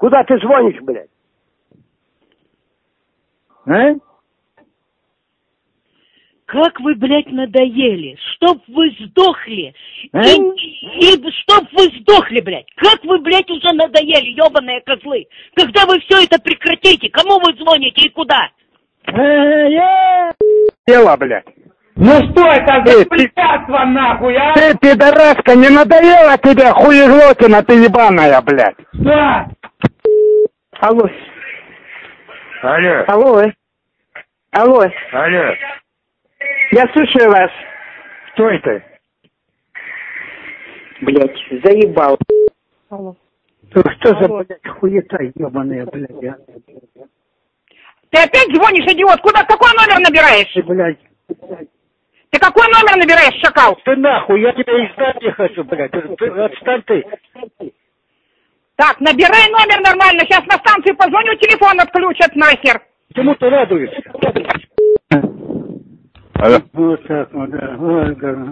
Куда ты звонишь, блядь? А? Как вы, блядь, надоели. Чтоб вы сдохли. А? И чтоб вы сдохли, блядь. Как вы, блядь, уже надоели, ебаные козлы. Когда вы все это прекратите? Кому вы звоните и куда? Дело, блядь. Ну что это за препятствие нахуй, а? Ты, пидораска, не надоело тебе, хуеглотина ты ебаная, блядь? Да. Алло. Алло. Алло. Алло. Алло. Я слушаю вас. Кто это? Блядь, заебал. Алло. Что за, блядь, хуета ебаная, блядь, а? Ты опять звонишь, идиот? Куда? Какой номер набираешь? Ты, блядь. Ты какой номер набираешь, шакал? Ты нахуй, я тебя издать не хочу, блядь. Отстань ты. Так, набирай номер нормально. Сейчас на станцию позвоню, телефон отключат нахер. Чему ты радуешься? Алло. Вот так вот, да. Ой, да.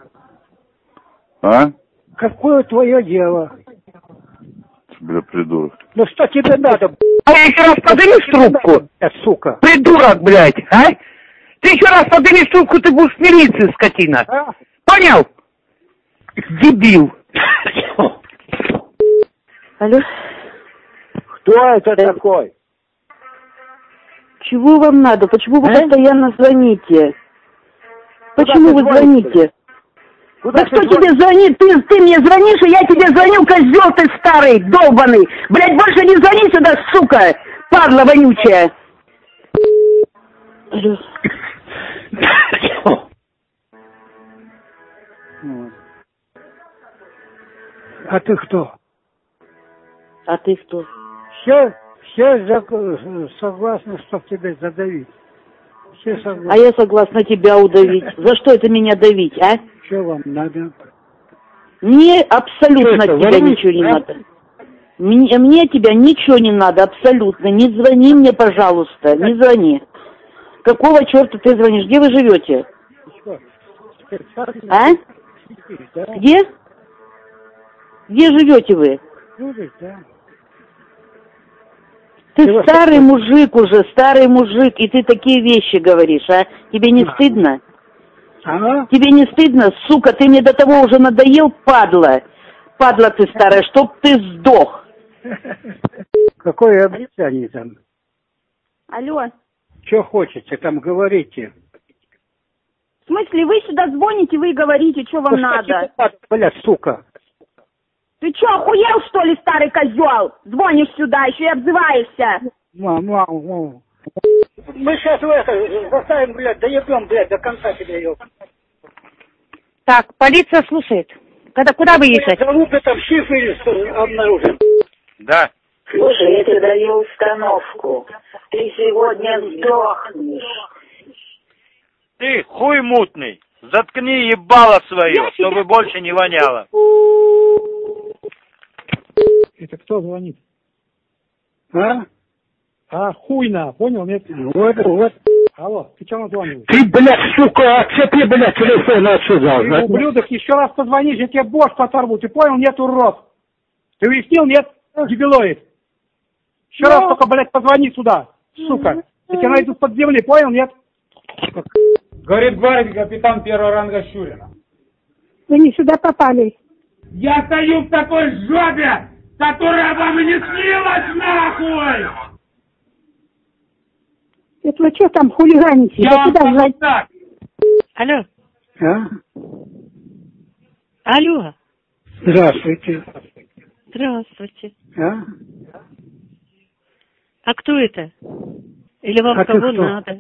А? Какое твое дело? Бля, придурок. Ну что тебе надо, А еще раз поднимешь трубку? сука? Придурок, блядь, а? Ты еще раз поднимешь трубку, ты будешь в милиции, скотина. А? Понял? Дебил. Алло. Кто это такой? Чего вам надо? Почему вы постоянно звоните? Куда Почему ты вы звонишь, звоните? Куда Да ты кто тебе звонит? Ты мне звонишь, и я тебе звоню, козел ты старый, долбаный. Блядь, больше не звони сюда, сука, падла вонючая. Алло. А ты кто? А ты кто? Все согласны, чтоб тебя задавить. Все согласны. А я согласна тебя удавить. За что это меня давить, а? Что вам надо? Мне абсолютно Что от это, тебя ворвись, ничего не а? надо. Мне от тебя ничего не надо, абсолютно. Не звони мне, пожалуйста, не звони. Какого черта ты звонишь? Где вы живете? А? Где? Где живете вы? Ты старый мужик уже, старый мужик, и ты такие вещи говоришь, а? Тебе не стыдно? А? Тебе не стыдно? Сука, ты мне до того уже надоел, падла. Падла ты старая, чтоб ты сдох. Какое обещание там? Алло. Что хочете там, говорите? В смысле, вы сюда звоните, вы говорите, что вам надо? Бля, сука. Ты что, охуел, что ли, старый козел? Звонишь сюда, еще и обзываешься. Мы сейчас заставим, блядь, доебем, блядь, до конца тебя, ёб. Так, полиция слушает. Куда выехать? Залупы там шифр обнаружен. Да. Слушай, я тебе даю установку. Ты сегодня сдохнешь. Ты хуй мутный, заткни ебало свое, чтобы больше не воняло. Это кто звонит? А? А, хуйна, понял, нет? Вот. Алло, ты что названиваешь? Ты, блядь, сука, отцепи, блядь, телефон отсюда. Ты, ублюдок, еще раз позвонишь, я тебе бошку оторву, ты понял, нет, урод? Ты уяснил, нет, дебилоид? Еще раз только, блядь, позвони сюда, сука. Я тебя найду под земли, понял, нет? Говорит гвардии капитан первого ранга Щурина. Вы не сюда попали. Я стою в такой жопе, которая вам и не снилась, нахуй! Это вы что там хулиганите? Я Да вам куда скажу звать? так. Алло. А? Алло. Здравствуйте. Здравствуйте. А? А кто это? Или вам А ты кого кто? надо?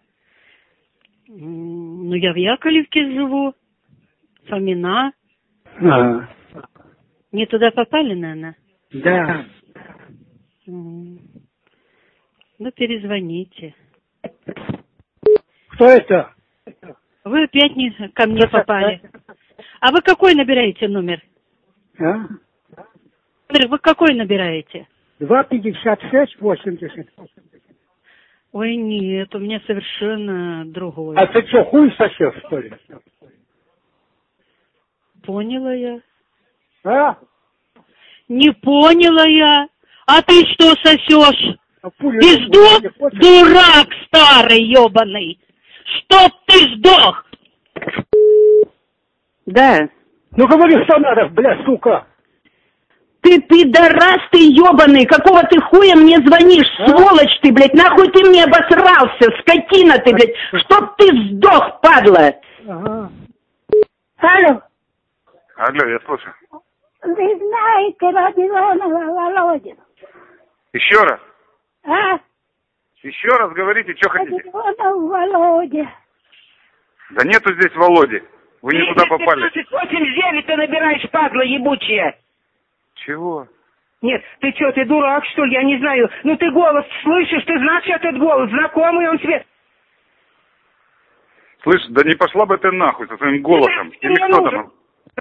Ну, я в Яковлевке живу. Фомина. А. Не туда попали, наверное? Да. Ну, перезвоните. Кто это? Вы опять не ко мне попали. А вы какой набираете номер? А? Вы какой набираете? 256-80. Ой, нет, у меня совершенно другой. А ты что, хуй сосешь, что ли? Поняла я. А? Не поняла я. А ты что сосешь? Ты сдох? Дурак старый, ебаный! Чтоб ты сдох! Да. Ну говори, что надо, блядь, сука. Ты пидорас, ты ебаный, какого ты хуя мне звонишь, сволочь ты, блядь, нахуй ты мне обосрался, скотина ты, блядь, чтоб ты сдох, падла. Ага. Алло. Алло, я слушаю. Вы знаете Родионова Володю? Еще раз. А? Еще раз говорите, что хотите. Родионов Володя. Да нету здесь Володи. Вы не туда попали. 89 ты набираешь, падла ебучая. Чего? Нет, ты что, ты дурак, что ли? Я не знаю. Ну ты голос слышишь, ты знаешь этот голос, знакомый он тебе. Слышь, да не пошла бы ты нахуй со своим голосом. Или кто там?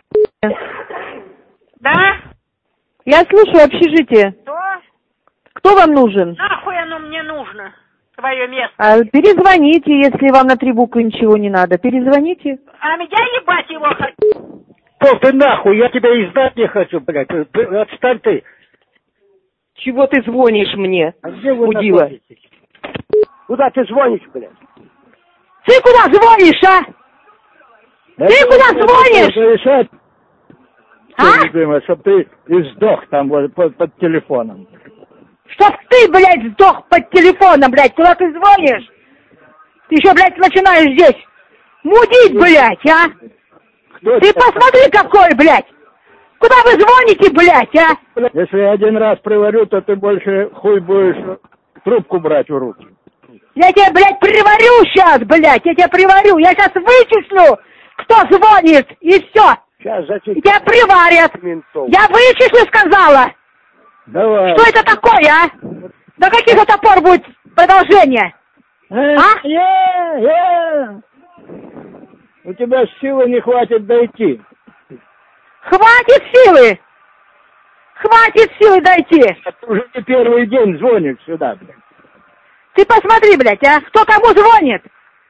Да? Я слушаю общежитие. Что? Кто вам нужен? Нахуй оно мне нужно? Твое место. Перезвоните, если вам на 3 буквы ничего не надо. Перезвоните. А меня ебать его хочу. Пол ты нахуй, я тебя и знать не хочу, блядь. Отстань ты. Чего ты звонишь мне, А где вы мудила? находитесь? Куда ты звонишь, блядь? Ты куда звонишь, а? Ты куда звонишь? Решать, А? любимая, чтоб ты и сдох там вот, под телефоном. Чтоб ты, блядь, сдох под телефоном, блядь. Куда ты звонишь? Ты еще, блядь, начинаешь здесь мудить, блядь, а? Кто Ты это? посмотри какой, блядь! Куда вы звоните, блядь, а? Если я один раз приварю, то ты больше хуй будешь трубку брать в руки. Я тебя, блядь, приварю сейчас, блядь, я тебя приварю. Я сейчас вычислю, кто звонит, и все. Сейчас зачем? И тебя приварят. Ментов. Я вычислю, сказала. Давай. Что это такое, а? До каких это пор будет продолжение? А? У тебя силы не хватит дойти. Хватит силы! Хватит силы дойти! Ты уже не первый день звонишь сюда, блядь. Ты посмотри, блядь, а? Кто кому звонит?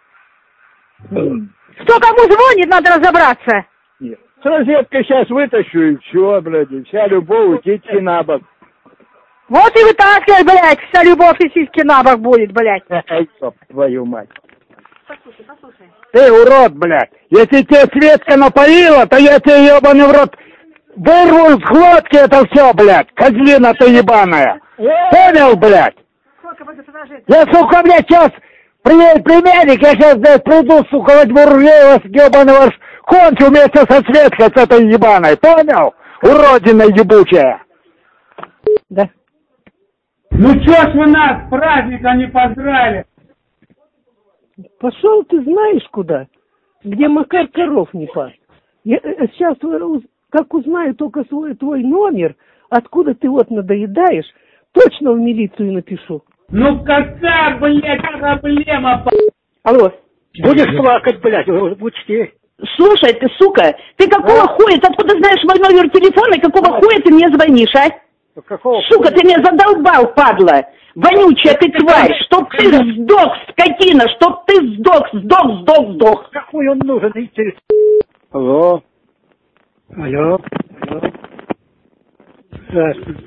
Кто кому звонит, надо разобраться. Нет. С розеткой сейчас вытащу, и все, блядь, и вся любовь, сиськи на бок. Вот и вытаскивай, блядь, вся любовь и сиськи на бок будет, блядь. Стоп, твою мать. Послушай. Ты урод, блядь. Если тебе Светка напоила, то я тебе, ебаный в рот, вырву с глотки это все, блядь. Козлина ты ебаная. Понял, блядь? Я, сука, блядь, сейчас приедет племянник, я сейчас, блядь, приду, сука, возьму ружье, ебаного, кончу вместе со Светкой с этой ебаной. Понял? Уродина ебучая. Да. Ну чё ж вы нас с праздником не поздравили? Пошел ты знаешь куда, где Макар коров не пас. Я сейчас, как узнаю только твой номер, откуда ты вот надоедаешь, точно в милицию напишу. Ну какая, блядь, проблема? Алло. Будешь плакать, блядь, учти. Слушай, ты, сука, ты какого хуя, ты откуда знаешь мой номер телефона и какого хуя ты мне звонишь, а? Какого сука, ты меня задолбал, падла! Вонючая ты тварь! Чтоб ты сдох, скотина! Чтоб ты сдох! Какой он нужен, интересно? Алло? Алло? Здравствуйте.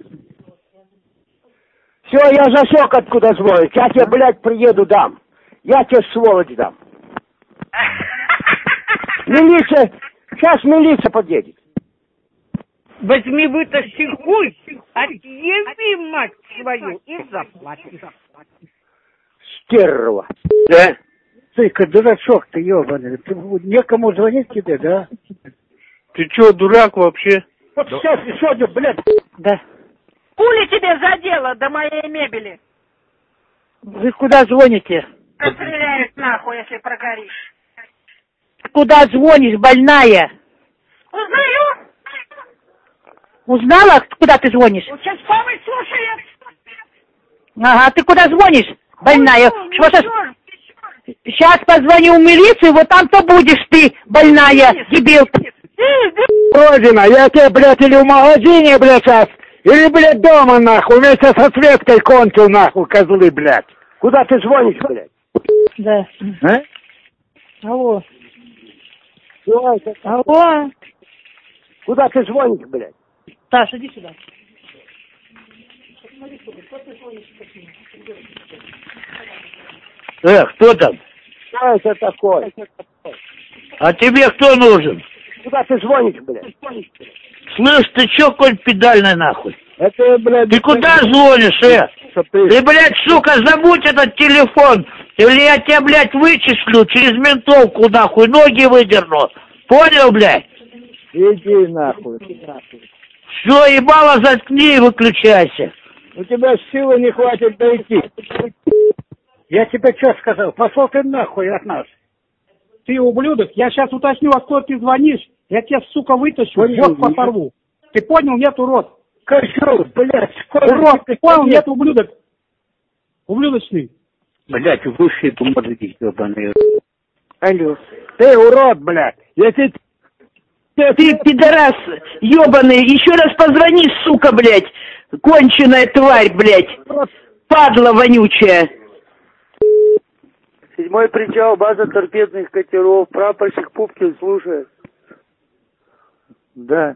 Все, я засек, откуда звонить. Я тебе, блядь, приеду, дам. Я тебе, сволочь, дам. Милиция, сейчас милиция подъедет. Возьми, вытащи хуй, отъеби, мать свою, и заплати. Стерва. Да? Ты-ка, дурачок ты, ебаный. Некому звонить тебе, да? Ты чё, дурак вообще? Вот сейчас сегодня, блядь. Да. Пуля тебе задела до моей мебели. Вы куда звоните? Постреляешь нахуй, если прогоришь. Куда звонишь, больная? Узнаю. Узнала, куда ты звонишь? Участковый слушает. Ага, ты куда звонишь, больная? Сейчас позвоню в милицию, вот там-то будешь ты, больная, дебил. Родина, я тебе, блядь, или в магазине, блядь, сейчас, или, блядь, дома, нахуй, вместе со Светкой кончил, нахуй, козлы, блядь. Куда ты звонишь, блядь? Да. А? Алло. Алло. Куда ты звонишь, блядь? Саша, иди сюда. Кто там? Кто это такой? А тебе кто нужен? Куда ты звонишь, блядь? Слышь, ты чё, коль педальный нахуй? Это, блядь... Ты куда звонишь, Ты, блядь, сука, забудь этот телефон, или я тебя, блядь, вычислю через ментовку, нахуй, ноги выдерну. Понял, блядь? Иди нахуй. Все, ебало, заткни и выключайся. У тебя силы не хватит дойти. Я тебе что сказал? Пошел ты нахуй от нас. Ты ублюдок, я сейчас уточню, откуда ты звонишь, я тебя, сука, вытащу, вот порву. Ты понял, нет, урод? Козел, блядь, урод, ты понял, нет, ублюдок? Ублюдочный. Блядь, высшие мужики, ебаные. Алло. Ты урод, блядь. Если Ты, пидорас, ебаный, еще раз позвони, сука, блядь, конченая тварь, блядь, падла вонючая. 7-й причал, база торпедных катеров, прапорщик Пупкин слушает. Да.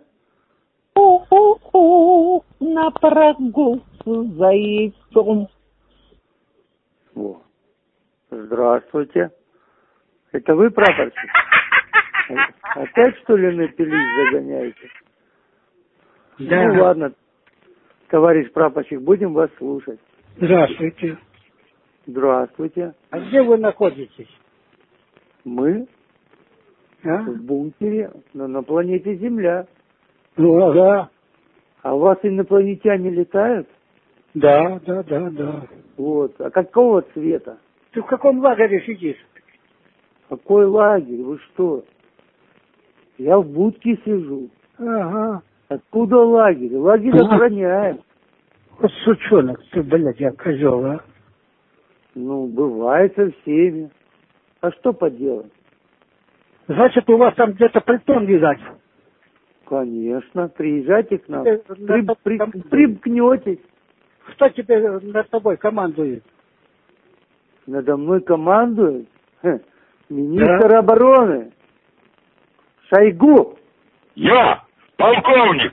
На прогулку за яйцом. О. Здравствуйте. Это вы, прапорщик? Опять, что ли, напились, загоняете? Да. Ну, ладно, товарищ прапорщик, будем вас слушать. Здравствуйте. Здравствуйте. А где вы находитесь? Мы в бункере на планете Земля. Ну, ага. А у вас инопланетяне летают? Да. Вот. А какого цвета? Ты в каком лагере сидишь? Какой лагерь? Вы что? Я в будке сижу. Ага. Откуда лагерь? Лагерь охраняем. Вот сучонок ты, блядь, я козел, а? Ну, бывает со всеми. А что поделать? Значит, у вас там где-то притон, видать. Конечно. Приезжайте к нам. Примкнетесь. Кто тебе над тобой командует? Надо мной командует? Министр обороны. Шойгу. Я, полковник,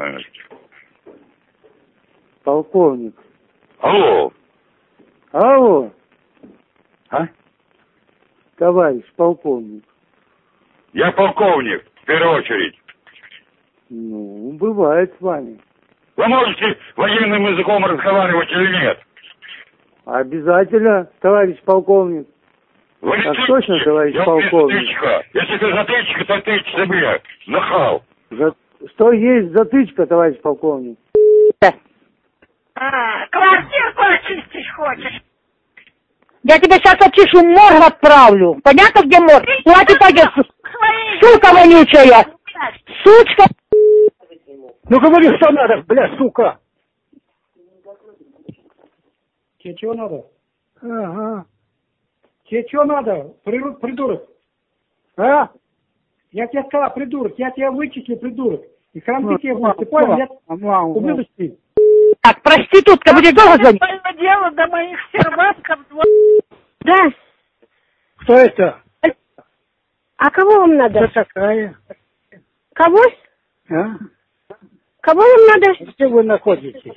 Полковник. Алло. Алло. А? Товарищ полковник. Я полковник, в первую очередь. Ну, бывает с вами. Вы можете военным языком разговаривать или нет? Обязательно, товарищ полковник. Вы так точно, товарищ полковник. Затычка. Если ты затычка, то тычь себе. Нахал. Что есть затычка, товарищ полковник? Квартирку очистить хочешь? Я тебя сейчас очищу, в морг отправлю. Понятно, где морг? Хватит пойдет. Сука вонючая. Сучка. Ну говори, что надо, бля, сука. Тебе чего надо? Ага. Тебе что надо, придурок? А? Я тебе сказал, придурок, я тебя вычислю, придурок. И храмки тебе будет, ты понял? Я ублюдочный. Так, проститутка, будешь долго звонить? Дело до моих серватков. Да. Кто это? А кого вам надо? Кто такая? Кого? А? Кого вам надо? Где вы находитесь?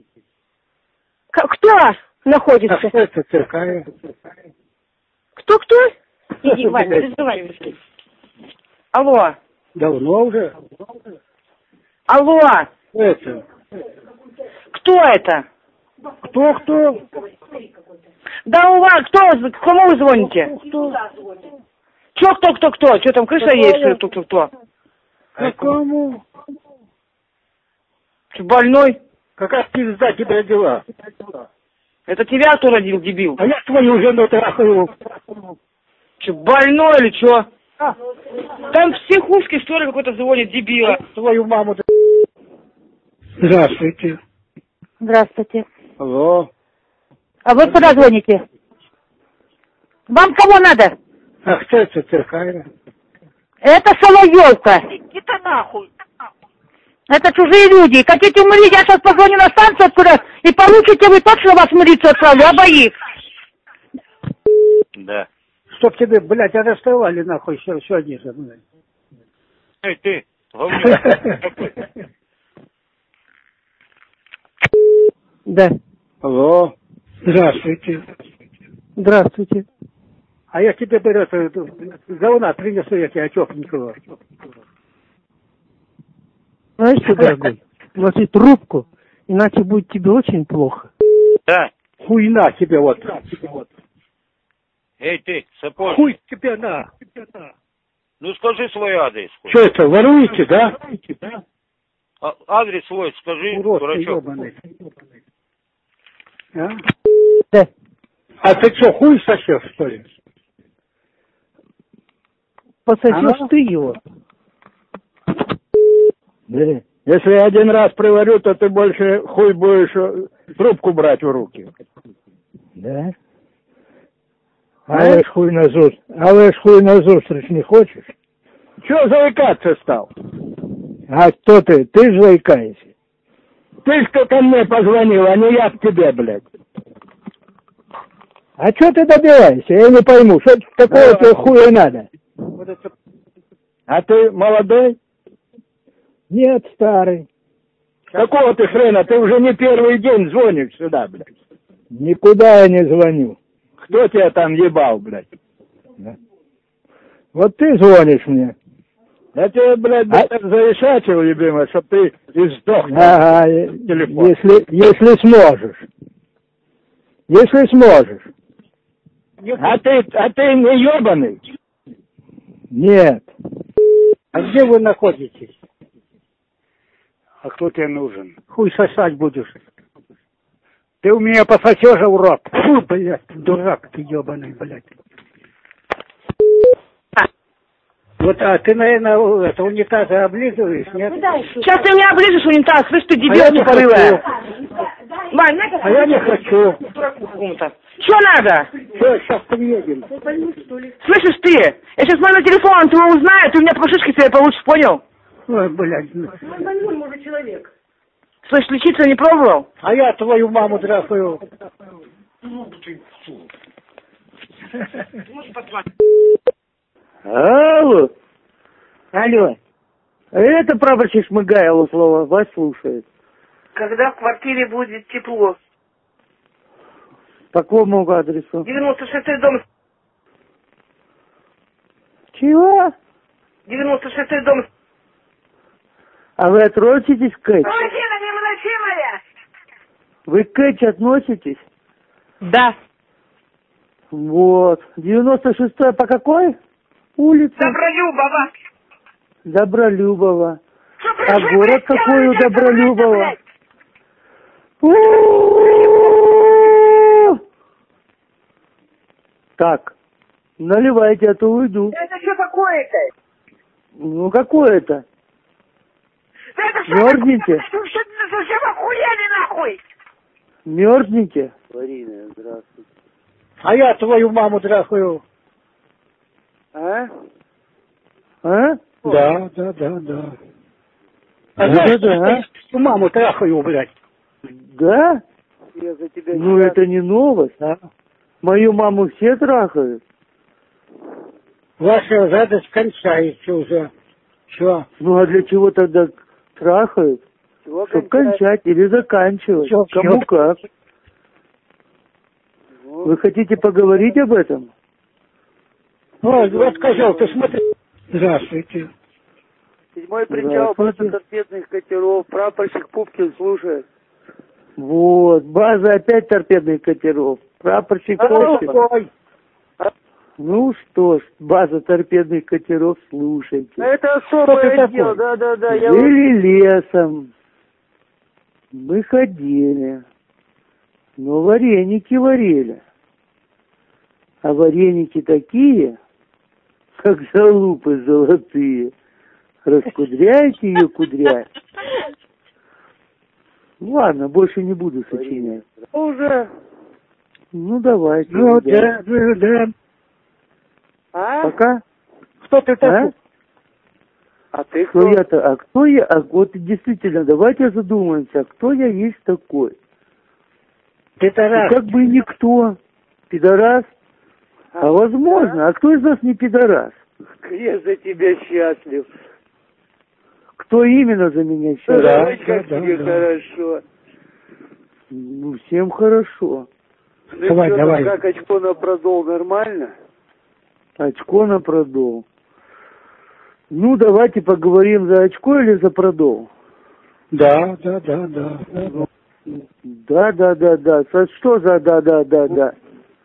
Кто находится? А кто это такая? Кто? Иди, Ваня, разговаривай с ним. Алло. Давно уже? Алло. Это. Кто это? Кто? Да у вас, к кому вы звоните? Кто? Что там, крыша есть? Кто? Какому? Ты больной? Какая пизда тебя родила? Это тебя кто родил, дебил? А я твою жену трахаю. Че, больной или что? Там в психушке, что ли, какой-то звонит, дебила. Твою маму. Здравствуйте. Здравствуйте. Алло. А вы куда звоните? Вам кого надо? А кто это такая? Это Соловьевка. Иди-то нахуй. Это чужие люди. Хотите умереть, я сейчас позвоню на станцию откуда, и получите вы точно вас в милицию отправлю, обоих. Да. Чтоб тебе, блядь, арестовали нахуй сегодня же, блядь. Эй, ты, говнюк. Да. Алло. Здравствуйте. Здравствуйте. А я тебе говна принесу, я тебя тепленького. Знаешь что, дорогой, ложи трубку, иначе будет тебе очень плохо. Да. Хуйна тебе вот. Эй, ты, сапожник. Хуй тебе на. Ну скажи свой адрес. Что это, воруете, да? Адрес свой скажи, Урод ты дурачок. ебаный. А? Да. А ты что, хуй сосешь, что ли? Пососешь ты его. Да. Если я один раз приварю, то ты больше хуй будешь трубку брать в руки. Да? А вы ж хуй назустрич не хочешь? Чего заикаться стал? А кто ты? Ты ж заикаешься. Ты ж ко мне позвонил, а не я к тебе, блядь. А что ты добиваешься? Я не пойму, что такого тебе хуя надо? А ты молодой? Нет, старый. Какого ты хрена? Ты уже не первый день звонишь сюда, блядь. Никуда я не звоню. Кто тебя там ебал, блядь? Да. Вот ты звонишь мне. Я тебе, блядь, заишачил, любимый, чтоб ты издох. Ага, если сможешь. Если сможешь. А ты не ебаный? Нет. А где вы находитесь? А кто тебе нужен? Хуй сосать будешь. Ты у меня пососешь, урод. Фу, блядь, дурак ты ебаный, блядь. Вот, а ты, наверное, это унитазы облизываешь, нет? Сейчас ты меня оближешь унитаз, слышь, ты дебил тупорылая. Вань, а я не хочу. Что надо? Все, сейчас приедем. Слышишь ты? Я сейчас номер телефона твоего узнаю, ты у меня по шишке себе получишь, понял? Ой, блядь. Он больной, может, человек. Слышь, лечиться не пробовал? А я твою маму трахаю. Алло. Алло. Это прапорщик Шмыгайло слово. Вас слушает. Когда в квартире будет тепло? По какому адресу? 96-й дом. Чего? 96-й дом. А вы относитесь к Кэч? Мужчина невыносимая! Вы к Кэч относитесь? Да. Вот. 96-й по какой улице? Добролюбова. Добролюбова. Что А пришли, город блядь, какой у делаете, Добролюбова? блядь? Так, наливайте, а то уйду. Это что такое-то? Ну, какое это? Это что Мерзнете? такое? Что ты совсем охуели нахуй? Мерзнете? Марина, здравствуйте. А я твою маму трахаю. А? А? Да. А знаешь, что маму трахаю, блядь. Да? Я за тебя Ну, это не новость. Да. Мою маму все трахают. Ваша радость кончается уже. Что? Ну, а для чего тогда трахают? Чтобы кончать или заканчивать. Чё? Кому как. Вы хотите поговорить об этом? Ой, вот, козел, ты смотри. Здравствуйте. 7-й причал, база торпедных катеров, прапорщик Пупкин слушает. Вот, база опять торпедных катеров. Прапорщик Пупкин. Ну что ж, база торпедных катеров, слушайте. Это особое дело, да. Жили лесом. Мы ходили. Но вареники варили. А вареники такие, как залупы золотые. Раскудряйте ее, кудряй. Ладно, больше не буду сочинять. Уже. Ну, давайте. Ну, да. А? Пока. Кто ты такой? А ты Кто кто? я-то? А кто я? А вот действительно, давайте задумаемся, а кто я есть такой? Пидорас. Как бы и никто. Пидорас? А возможно. А кто из нас не пидорас? Я за тебя счастлив. Кто именно за меня счастлив? Как тебе хорошо. Ну, всем хорошо. Давай, что, давай. Как очко на продол нормально? Очко на продол. Ну, давайте поговорим за очко или за продол. Да. Да. Что за да?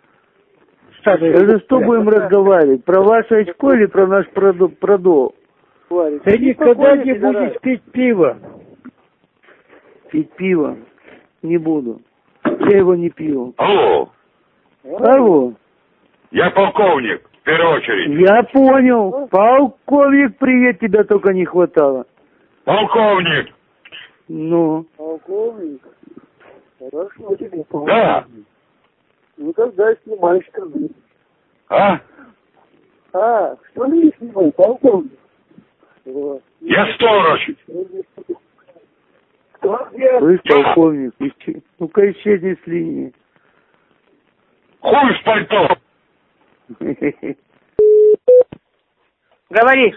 За что будем разговаривать? Про ваше очко или про наш продол? Ты никогда не будешь пить пиво. Пить пиво? Не буду. Я его не пил. Алло. Я полковник, в первую очередь. Я понял. Полковник, привет, тебя только не хватало. Полковник. Ну. Полковник. Хорошо тебе, полковник. Да. Ну тогда снимай штаны. А? Что не снимай, полковник? Я сторож. Слышь, полковник, ну-ка исчезни с линии. Хуй в пальто. Говори.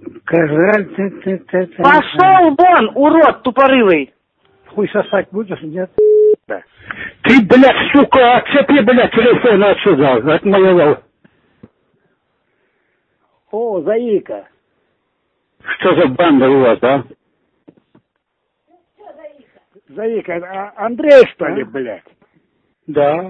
Пошел вон, урод тупорылый. Хуй сосать будешь, нет? Да. Ты, блядь, сука, отцепи, блядь, телефон отсюда, от моего. О, Заика. Что за банда у вас, а? Заика, Андрей, что ли, блядь? Да.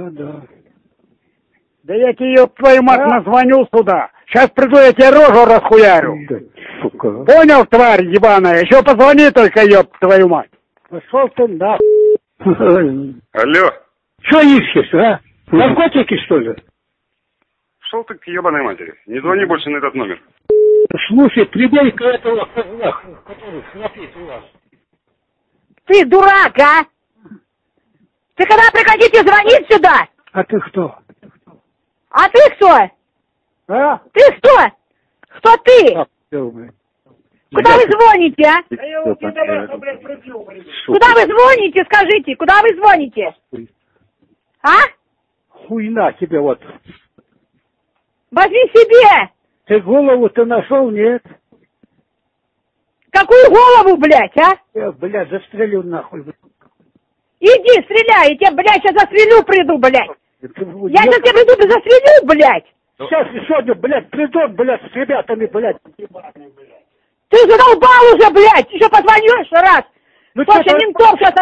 Да я тебе, ёб твою мать, назвоню сюда. Сейчас приду, я тебе рожу расхуярю. Сука. Понял, тварь ебаная? Еще позвони только, ёб твою мать. Пошел ты нахуй. Алло. Что ищешь, а? Наркотики, что ли? Шел ты к ебаной матери. Не звони больше на этот номер. Слушай, прибей-ка этого козла, который храпит у вас. Ты дурак, а? Ты когда прекратите звонить сюда? А ты кто? А ты кто? А? Ты кто? Кто ты? Куда вы звоните, а? Куда вы звоните, скажите? Куда вы звоните? А? Хуйна тебе вот. Возьми себе! Ты голову-то нашел, нет? Какую голову, блядь, а? Я, блядь, застрелю нахуй. Иди, стреляй, я тебя, блядь, сейчас застрелю приду, блядь. Я сейчас тебя приду, застрелю, блядь. Сейчас сегодня, блядь, придут, блядь, с ребятами, блядь. Ты задолбал уже, блядь, еще позвоню еще раз. После ментов сейчас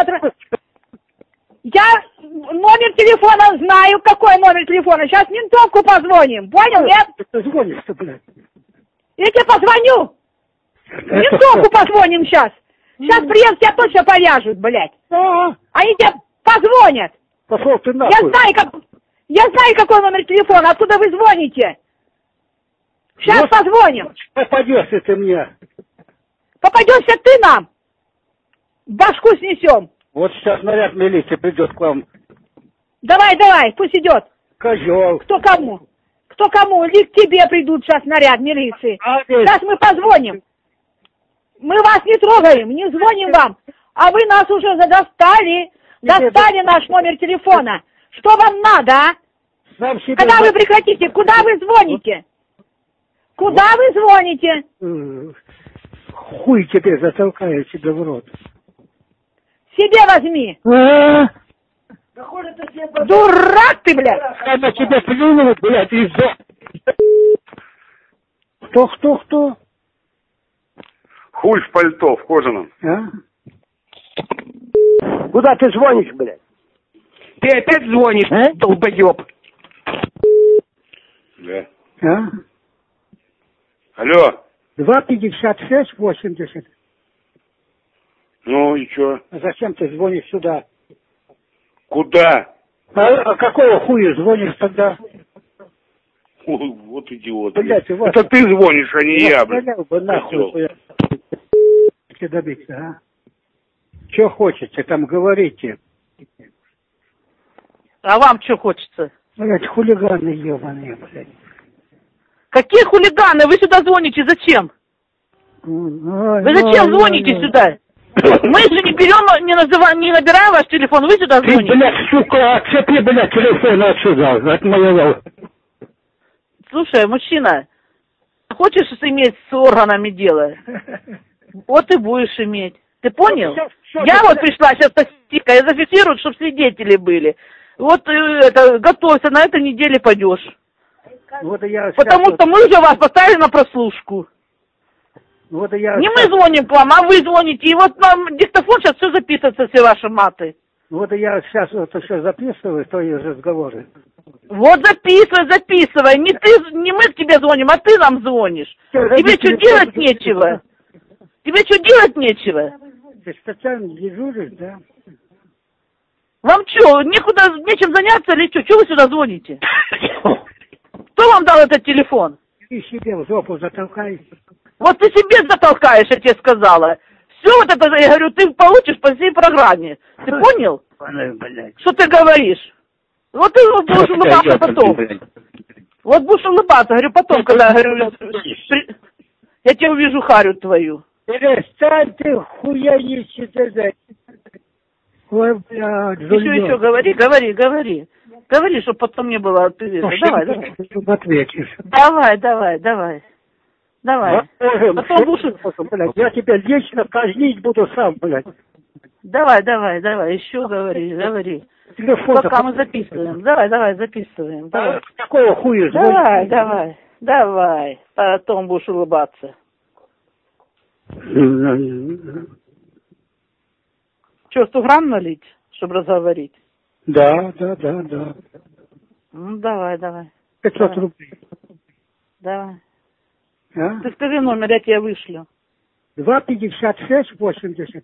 Я номер телефона знаю, какой номер телефона. Сейчас ментовку позвоним, понял, нет? Ты звонишь-то, блядь. Я тебе позвоню. Ментовку позвоним сейчас. Сейчас приедут, тебя точно повяжут, блядь. Они тебе позвонят. Пошел ты нахуй. Я знаю, какой номер телефона, откуда вы звоните. Сейчас вот позвоним. Попадешься ты мне. Попадешься ты нам. Башку снесем. Вот сейчас наряд милиции придет к вам. Давай, пусть идет. Козел. Кто кому? Или к тебе придут сейчас наряд милиции. Сейчас мы позвоним. Мы вас не трогаем, не звоним вам. А вы нас уже достали. Достали наш номер телефона. Что вам надо, а? Когда вы прекратите? Куда вы звоните? Куда вы звоните? Хуй тебе затолкаю тебе в рот. Себе возьми. Дурак ты, блядь. Она тебя плюнуть, блядь, из-за... Кто? Хуй в пальто, в кожаном. А? Куда ты звонишь, блядь? Ты опять звонишь, долбоеб? Да. А? Алло. 256-80. Ну и чё? А зачем ты звонишь сюда? Куда? А какого хуя звонишь тогда? Ой, вот идиот. Блядь, это ты звонишь, а не я, блядь. Бы нахуй, добиться, а? Чё хочете, там говорите. А вам что хочется? Блядь, хулиганы ебаные, блядь. Какие хулиганы? Вы сюда звоните зачем? Вы зачем звоните сюда? Мы же не берем, не набираем ваш телефон, вы сюда звоните. Ты, блядь, сука, отцепи, блядь, телефон отсюда, от моего. Слушай, мужчина, хочешь иметь с органами дело? Вот и будешь иметь. Ты понял? Я вот пришла сейчас статистика, я зафиксирую, чтобы свидетели были. Вот готовься, на этой неделе пойдешь. Вот я Потому что мы уже вас поставили на прослушку. Вот я Не мы звоним к вам, а вы звоните. И вот нам диктофон сейчас все записывается, все ваши маты. Вот я сейчас вот все записываю, твои разговоры. Вот записывай. Не мы к тебе звоним, а ты нам звонишь. Тебе что делать нечего? Тебе что делать нечего? Ты специально дежуришь, да? Вам что, нечем заняться или что? Чего вы сюда звоните? Кто вам дал этот телефон? Ты себе в жопу затолкай. Вот ты себе затолкаешь, я тебе сказала. Все вот это, я говорю, ты получишь по всей программе. Ты понял? Что ты говоришь? Вот ты будешь улыбаться потом. Вот будешь улыбаться, говорю, потом, когда, говорю, я тебя увижу харю твою. Перестань ты хуяничать, ой, блядь, Еще говори. Говори, чтобы потом не было ответа. Давай. Ответишь. Давай. Потом будешь, блядь, я тебя лично казнить буду сам, блядь. Давай, еще говори. Пока мы записываем. Давай, записываем. Давай. Какого хуя? Давай. Потом будешь улыбаться. Что, 100 грамм налить, чтобы разговорить? Да. Ну, давай. 500 рублей. Давай. А? Ты скажи номер, я тебе вышлю. 256-80.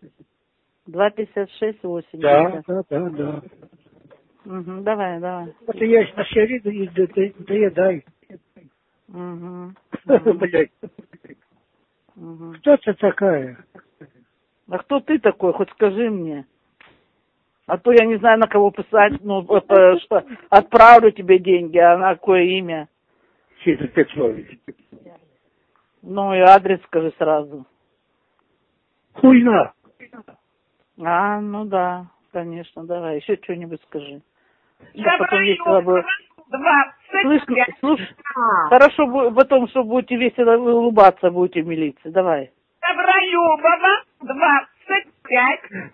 256-80. Да. Угу, давай. Вот я на шериду и доедай. Блядь. Кто ты такая? А кто ты такой, хоть скажи мне. А то я не знаю, на кого писать, что отправлю тебе деньги, а на какое имя? Сидор Петрович. Ну и адрес скажи сразу. Хуйна. Ну да, конечно, давай, еще что-нибудь скажи. Потом весело будет. Слушай, хорошо потом, что будете весело улыбаться, будете в милиции, давай. Добролюбова, 25.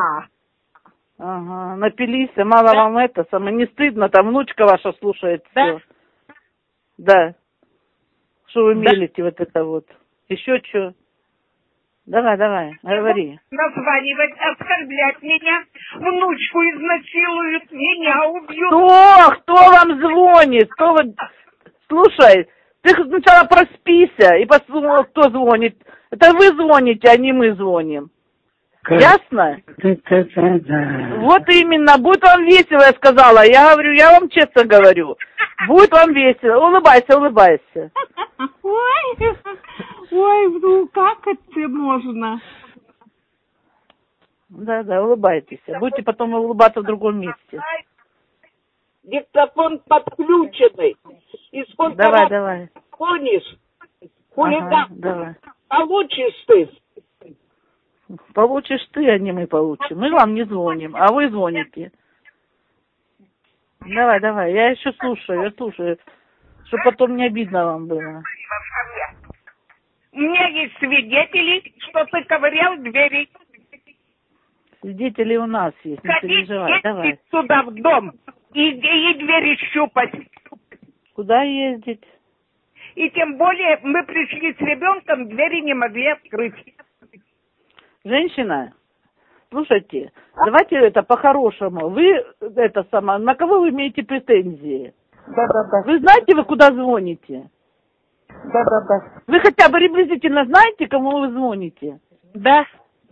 Ага, напились, мало да. Вам это, самое не стыдно, там внучка ваша слушает все. Да. Что вы мелите вот это вот. Еще что? Давай, говори. Названивать, оскорблять меня, внучку изнасилуют, меня убьют. Кто вам звонит? Слушай, ты сначала проспися и посмотри, кто звонит. Это вы звоните, а не мы звоним. Ясно? Вот именно, будет вам весело, я сказала. Я говорю, я вам честно говорю. Будет вам весело. Улыбайся. Ой, ну как это можно? Да, улыбайтесь. Будете потом улыбаться в другом месте. Диктофон подключенный. И сколько давай. Гонишь, хулиган, ага, давай. Получишь ты. Получишь ты, а не мы получим. Мы вам не звоним, а вы звоните. Давай, я еще слушаю, чтобы потом не обидно вам было. У меня есть свидетели, что ты ковырял двери. Свидетели у нас есть, не переживай, давай. Сюда, в дом, и двери щупать. Куда ездить? И тем более мы пришли с ребенком, двери не могли открыть. Женщина, слушайте, давайте это по-хорошему. Вы на кого вы имеете претензии? Да. Вы знаете, вы куда звоните? Да. Вы хотя бы приблизительно знаете, кому вы звоните? Да.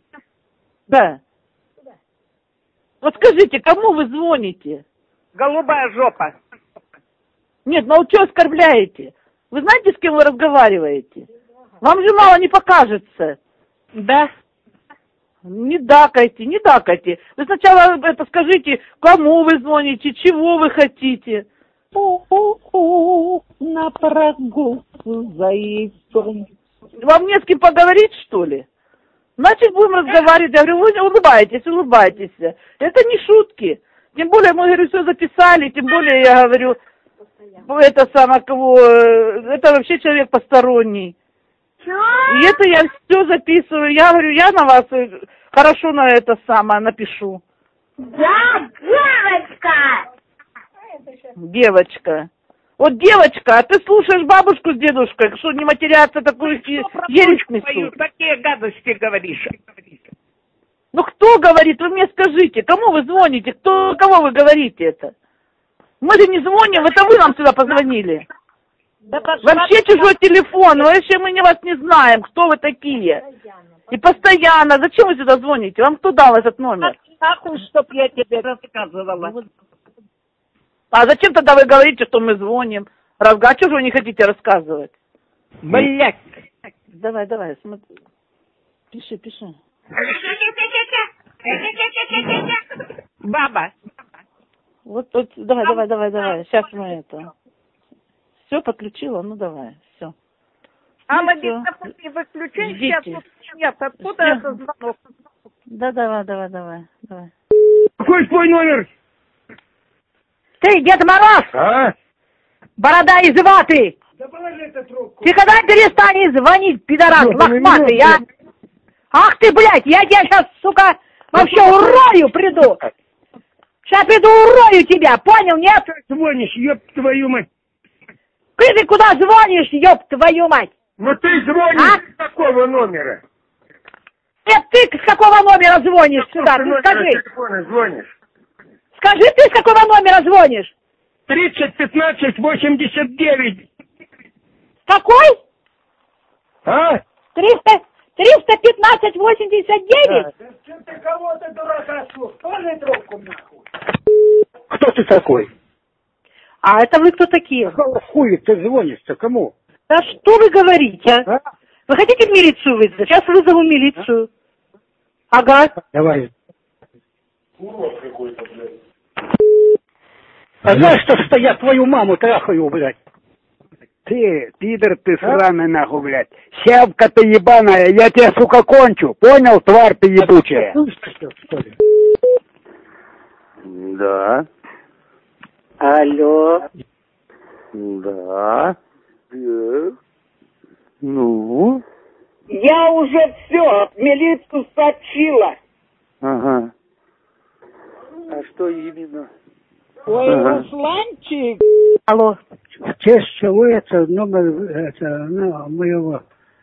Вот скажите, кому вы звоните? Голубая жопа. Нет, что оскорбляете? Вы знаете, с кем вы разговариваете? Вам же мало не покажется. Да. Не дакайте. Вы сначала скажите, кому вы звоните, чего вы хотите. На прогулку за яйцом. Вам не с кем поговорить, что ли? Значит, будем разговаривать. Я говорю, вы улыбайтесь. Это не шутки. Тем более, мы, говорю, все записали, тем более, я говорю, это вообще человек посторонний. И это я все записываю. Я говорю, я на вас хорошо на это самое напишу. Я девочка! Девочка. Вот девочка, а ты слушаешь бабушку с дедушкой, что не матерятся, такую ересь несут. Такие гадости говоришь. Ну кто говорит, вы мне скажите, кому вы звоните, кого вы говорите это? Мы же не звоним, это вы нам сюда позвонили. Вообще чужой телефон, вообще мы вас не знаем, кто вы такие. И постоянно, зачем вы сюда звоните? Вам кто дал этот номер? Нахуй, чтоб я тебе рассказывала. А зачем тогда вы говорите, что мы звоним? А что же вы не хотите рассказывать? Блять. Давай, смотри. Пиши. Баба. Вот, давай. Сейчас мы это. Все подключила, ну давай, все. А ну, магнитофон не выключай, сейчас тут нет. Откуда это звонок? Да, давай. Какой твой номер? Ты, Дед Мороз! А? Борода из ваты! Да положи эту трубку. Ты когда перестанешь звонить, пидорас, лохматый, а? Ах ты, блядь, я тебя сейчас, сука, вообще урою приду! Сейчас приду урою тебя, понял, нет? Звонишь, ёб твою мать. Ты куда звонишь, ёб твою мать? Ну ты звонишь с какого номера? Нет, ты с какого номера звонишь сюда, ты скажи. Телефона звонишь? Скажи, ты с какого номера звонишь? 30 15 89. Какой? А? 315 89? Ты кого-то дурака слушаешь? Положи трубку нахуй. Кто ты такой? А это вы кто такие? Какого хуя ты звонишь-то? Кому? Да что вы говорите, а? Вы хотите милицию вызвать? Сейчас вызову милицию. Ага. Давай. Урод какой-то, блядь. А знаешь, что я твою маму трахаю, блядь? Ты, пидор ты сраный нахуй, блядь. Сявка ты ебаная, я тебя, сука, кончу. Понял, тварь ты ебучая? Да. Алло. Да. Ну? Я уже все, в милицию сообщила. Ага. А что именно? Ой, Ага. Русланчик. Алло. В честь чего это номер моего?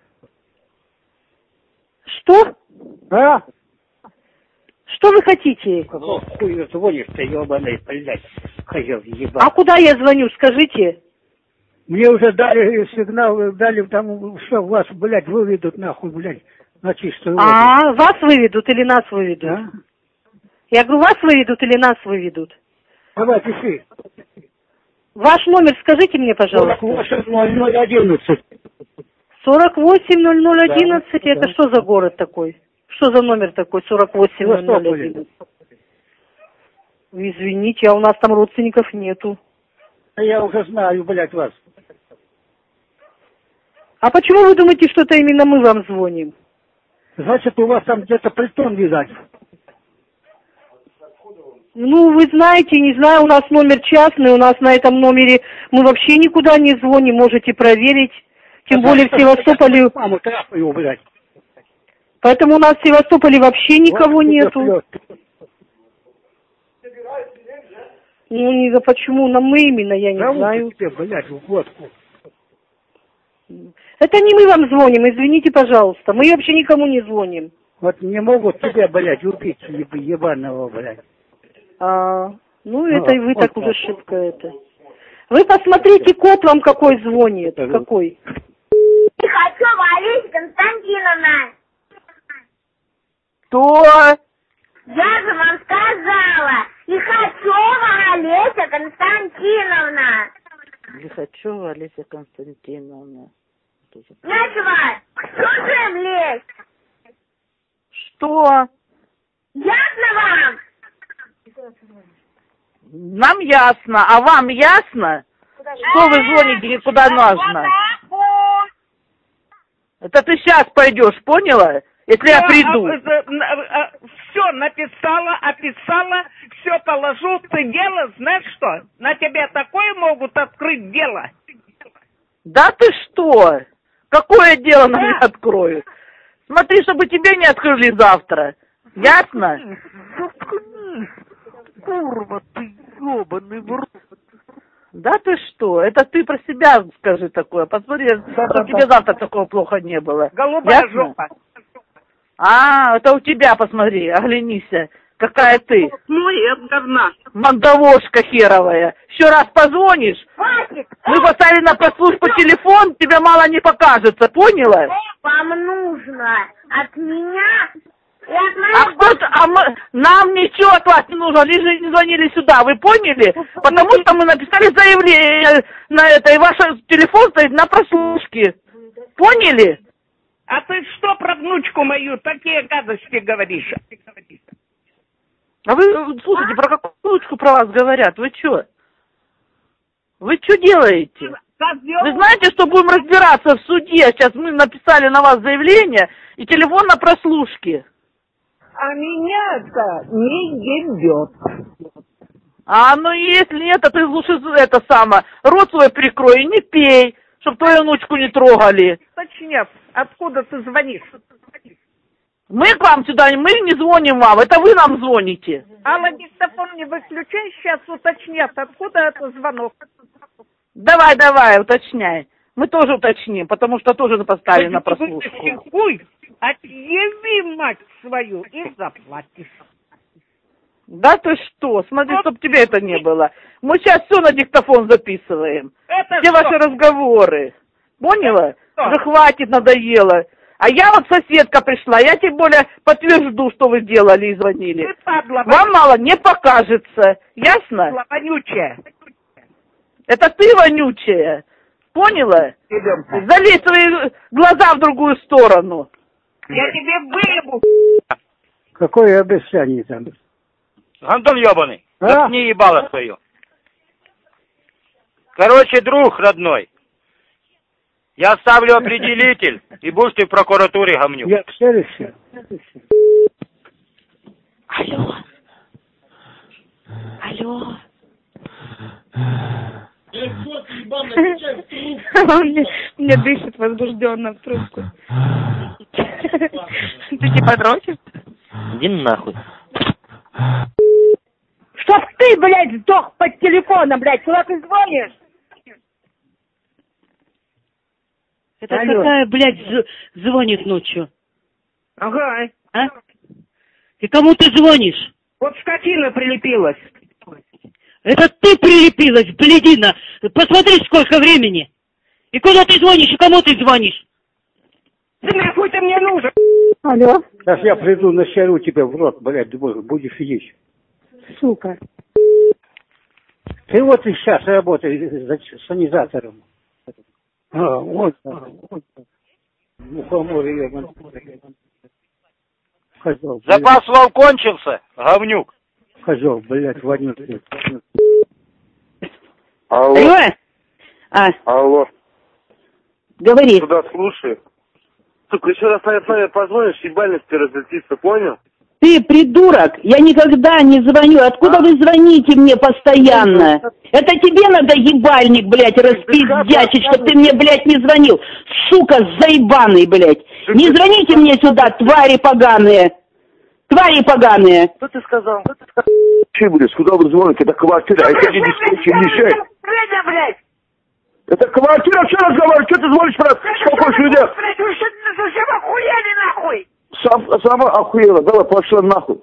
Что? А? Что вы хотите? Какого хуя звонишь-то, ебаный, блядь, козел ебаный. А куда я звоню, скажите? Мне уже дали сигнал, дали там, что вас, блядь, выведут нахуй, блядь, на чистую воду. А, вас выведут или нас выведут? А? Я говорю, вас выведут или нас выведут? Давай, пиши. Ваш номер скажите мне, пожалуйста. 480011. 480011, Да. это что за город такой? Что за номер такой, 480011? Извините, а у нас там родственников нету. Я уже знаю, блядь, вас. А почему вы думаете, что это именно мы вам звоним? Значит, у вас там где-то притон, видать. Ну, вы знаете, не знаю, у нас номер частный, у нас на этом номере мы вообще никуда не звоним, можете проверить. Тем более в Севастополе... Маму трахаю, блядь. Поэтому у нас в Севастополе вообще никого Вот нету. Ну, не за почему, на мы именно, я не знаю. Тебе, блядь, в водку. Это не мы вам звоним, извините, пожалуйста. Мы вообще никому не звоним. Вот не могут тебя, блядь, убить, ебаного, блядь. Ну, это и вы вот так так. уже шибко это. Вы посмотрите, кот вам какой звонит. Какой? Лихачева Олеся Константиновна. Кто? Я же вам сказала. Лихачева Олеся Константиновна. Лихачева Олеся Константиновна. Нечего. Что же им лезть? Что? Ясно вам? Нам ясно, а вам ясно? Что вы звоните и куда нужно? Это ты сейчас пойдешь, поняла? Если я приду. Все написала, описала, все положу. Ты дело, знаешь что? На тебя такое могут открыть дело. Да ты что? Какое дело нам не откроют? Смотри, чтобы тебе не открыли завтра. Ясно? Курва ты, ёбаный в рот. Да ты что? Это ты про себя скажи такое. Посмотри, чтобы тебе завтра такого плохо не было. Голубая Ясно? жопа. А, это у тебя, посмотри, оглянися. Какая ты? Ну и от говна. Мандавошка херовая. Еще раз позвонишь, мы поставили на прослушку телефон, тебе мало не покажется, поняла? Вам нужно от меня и от моей... А кто-то, нам ничего от вас не нужно, лишь не звонили сюда, вы поняли? Потому что мы написали заявление на это, и ваш телефон стоит на прослушке. Поняли? А ты что про внучку мою такие гадости говоришь? А вы, слушайте, про какую внучку про вас говорят? Вы что? Вы что делаете? Вы знаете, что будем разбираться в суде? Сейчас мы написали на вас заявление и телефон на прослушке. А меня это не ебет. А ну если нет, то ты лучше это самое, рот свой прикрой и не пей, чтоб твою внучку не трогали. Уточняв, откуда ты звонишь? Мы к вам сюда, мы не звоним вам, это вы нам звоните. Алла, диктофон не выключай, сейчас уточнят, откуда это звонок. Давай, уточняй. Мы тоже уточним, потому что тоже поставили на прослушку. Хуй, отъяви мать свою и заплатишь. Да ты что? Смотри, чтоб тебе это не было. Мы сейчас все на диктофон записываем. Это все что? ваши разговоры. Поняла? Что? Уже хватит, надоело. А я вот соседка пришла, я тем более подтвержду, что вы делали и звонили. Ты, падла, вам мало не покажется. Ясно? вонючая. Это ты вонючая. Поняла? Залей свои глаза в другую сторону. Я тебе выебу. Какое обещание там? Антон ебаный, А? заткни ебало свое. Короче, друг родной, я ставлю определитель, и будешь ты в прокуратуре, гомню. Я следующий. Алло. Он мне дышит возбужденно в трубку. Ты типа дрочишь? Иди нахуй. Чтоб ты, блядь, сдох под телефоном, блядь, куда ты звонишь? Это какая, блядь, звонит ночью? Ага. А? И кому ты звонишь? Вот скотина прилепилась. Это ты прилепилась, блядина! Посмотри, сколько времени! И куда ты звонишь, и кому ты звонишь? Ты нахуй ты мне нужен? Алло, Сейчас я приду, насеру тебя в рот, блядь, будешь есть. сука. Ты вот и сейчас работаешь санизатором. Вот. Мухомор ебаный. Козел, блядь. Запас слов кончился, говнюк. Козел, блядь, вонючий. Алло. Алло. Говори. Куда слушай? Сука, еще раз на позвонишь, ебальность разлетится, понял? Ты придурок, я никогда не звоню. Откуда вы звоните мне постоянно? Это тебе надо ебальник, блядь, распиздячить, чтоб ты мне, блядь, не звонил. Сука заебаный, блядь. Не звоните мне сюда, твари поганые. Твари поганые. Что ты сказал? Че, блядь, куда вы звоните? Это квартира, а это не мешает. Это квартира, что разговаривать? Что ты звонишь, брат? Сколько людей? Блядь, вы что совсем охуели, нахуй? Сама охуела, давай, пошла нахуй.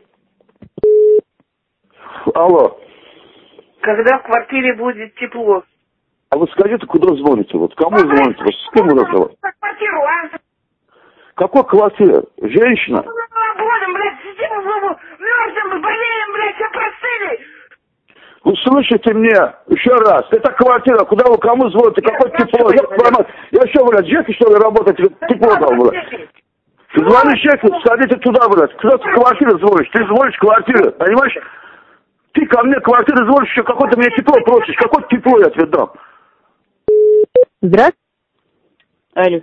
Алло. Когда в квартире будет тепло? А вы скажите, куда звоните? Вот кому звоните? Вот с кем вы разговариваете? Квартиру, а? Какой квартира? Женщина? Будем, блядь, сидим в мертвым, болеем, блядь, все простыли. Вы слышите меня? Еще раз. Это квартира. Куда вы кому звоните? Какое тепло? Я что, блядь, Джеки, что ли, работать? Тепло дал, блядь. Ты звонишь Джеки, сходите туда, блядь. Куда ты квартиру звонишь? Ты звонишь квартиру, понимаешь? Ты ко мне квартиру звонишь, еще какое-то мне тепло просишь. Какое тепло я тебе дам? Здравствуй. Алло.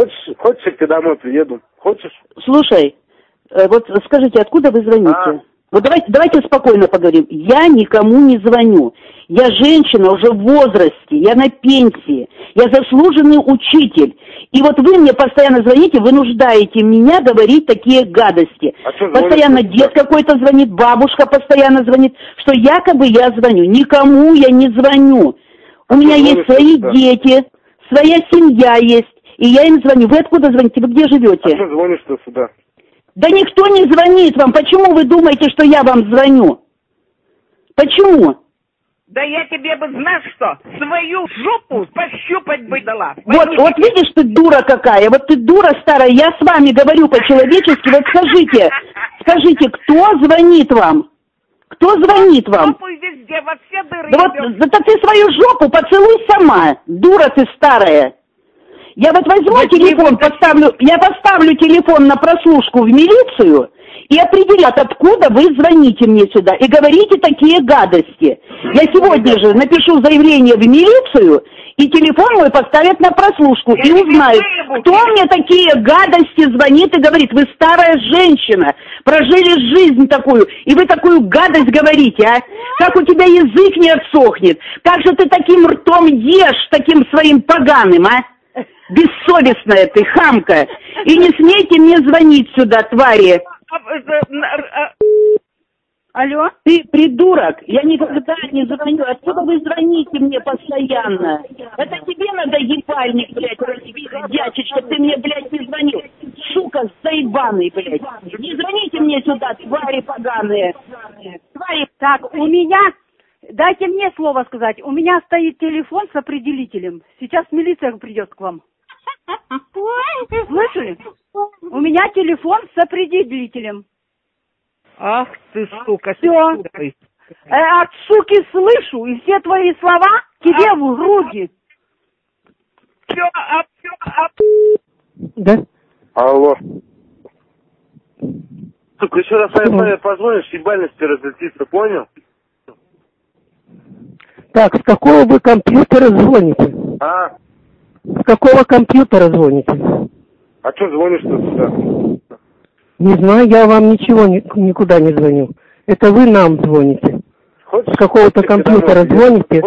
Хочешь, я к тебе домой приеду? Хочешь? Слушай, вот скажите, откуда вы звоните? Вот давайте спокойно поговорим. Я никому не звоню. Я женщина уже в возрасте, я на пенсии, я заслуженный учитель. И вот вы мне постоянно звоните, вынуждаете меня говорить такие гадости. Постоянно дед какой-то звонит, бабушка постоянно звонит, что якобы я звоню. Никому я не звоню. У меня есть свои дети, своя семья есть, и я им звоню. Вы откуда звоните? Вы где живете? А что звонишь-то сюда? Да никто не звонит вам. Почему вы думаете, что я вам звоню? Почему? Да я тебе бы, знаешь что, свою жопу пощупать бы дала. Вот видишь, ты дура какая, вот ты дура старая, я с вами говорю по-человечески, вот скажите, кто звонит вам? Кто звонит вам? Везде, во все дыры. Да вот, да ты свою жопу поцелуй сама, дура ты старая. Я вот возьму телефон, я поставлю телефон на прослушку в милицию и определят, откуда вы звоните мне сюда и говорите такие гадости. Я сегодня же напишу заявление в милицию, и телефон мой поставят на прослушку и узнают, кто мне такие гадости звонит и говорит: вы старая женщина, прожили жизнь такую, и вы такую гадость говорите, а? Как у тебя язык не отсохнет? Как же ты таким ртом ешь, таким своим поганым, а? Бессовестная ты, хамка. И не смейте мне звонить сюда, твари. Алло? Ты придурок, я никогда не звоню. Откуда вы звоните мне постоянно? Это тебе надо ебальник, блядь, разбить, чтобы ты мне, блядь, не звонил. Сука, заебаный, блядь. Не звоните мне сюда, твари поганые. Твари. Так, у меня... Дайте мне слово сказать. У меня стоит телефон с определителем. Сейчас милиция придет к вам. Слышали? У меня телефон с определителем. Ах ты, сука, все. От суки слышу, и все твои слова тебе в груди. Все, Да? Алло. Сука, еще раз сами позвонишь, ебальности разлетится, понял? Так, с какого вы компьютера звоните? А? С какого компьютера звоните? А что звонишь-то сюда? Не знаю, я вам ничего никуда не звоню. Это вы нам звоните. Хочешь? С какого-то компьютера звоните.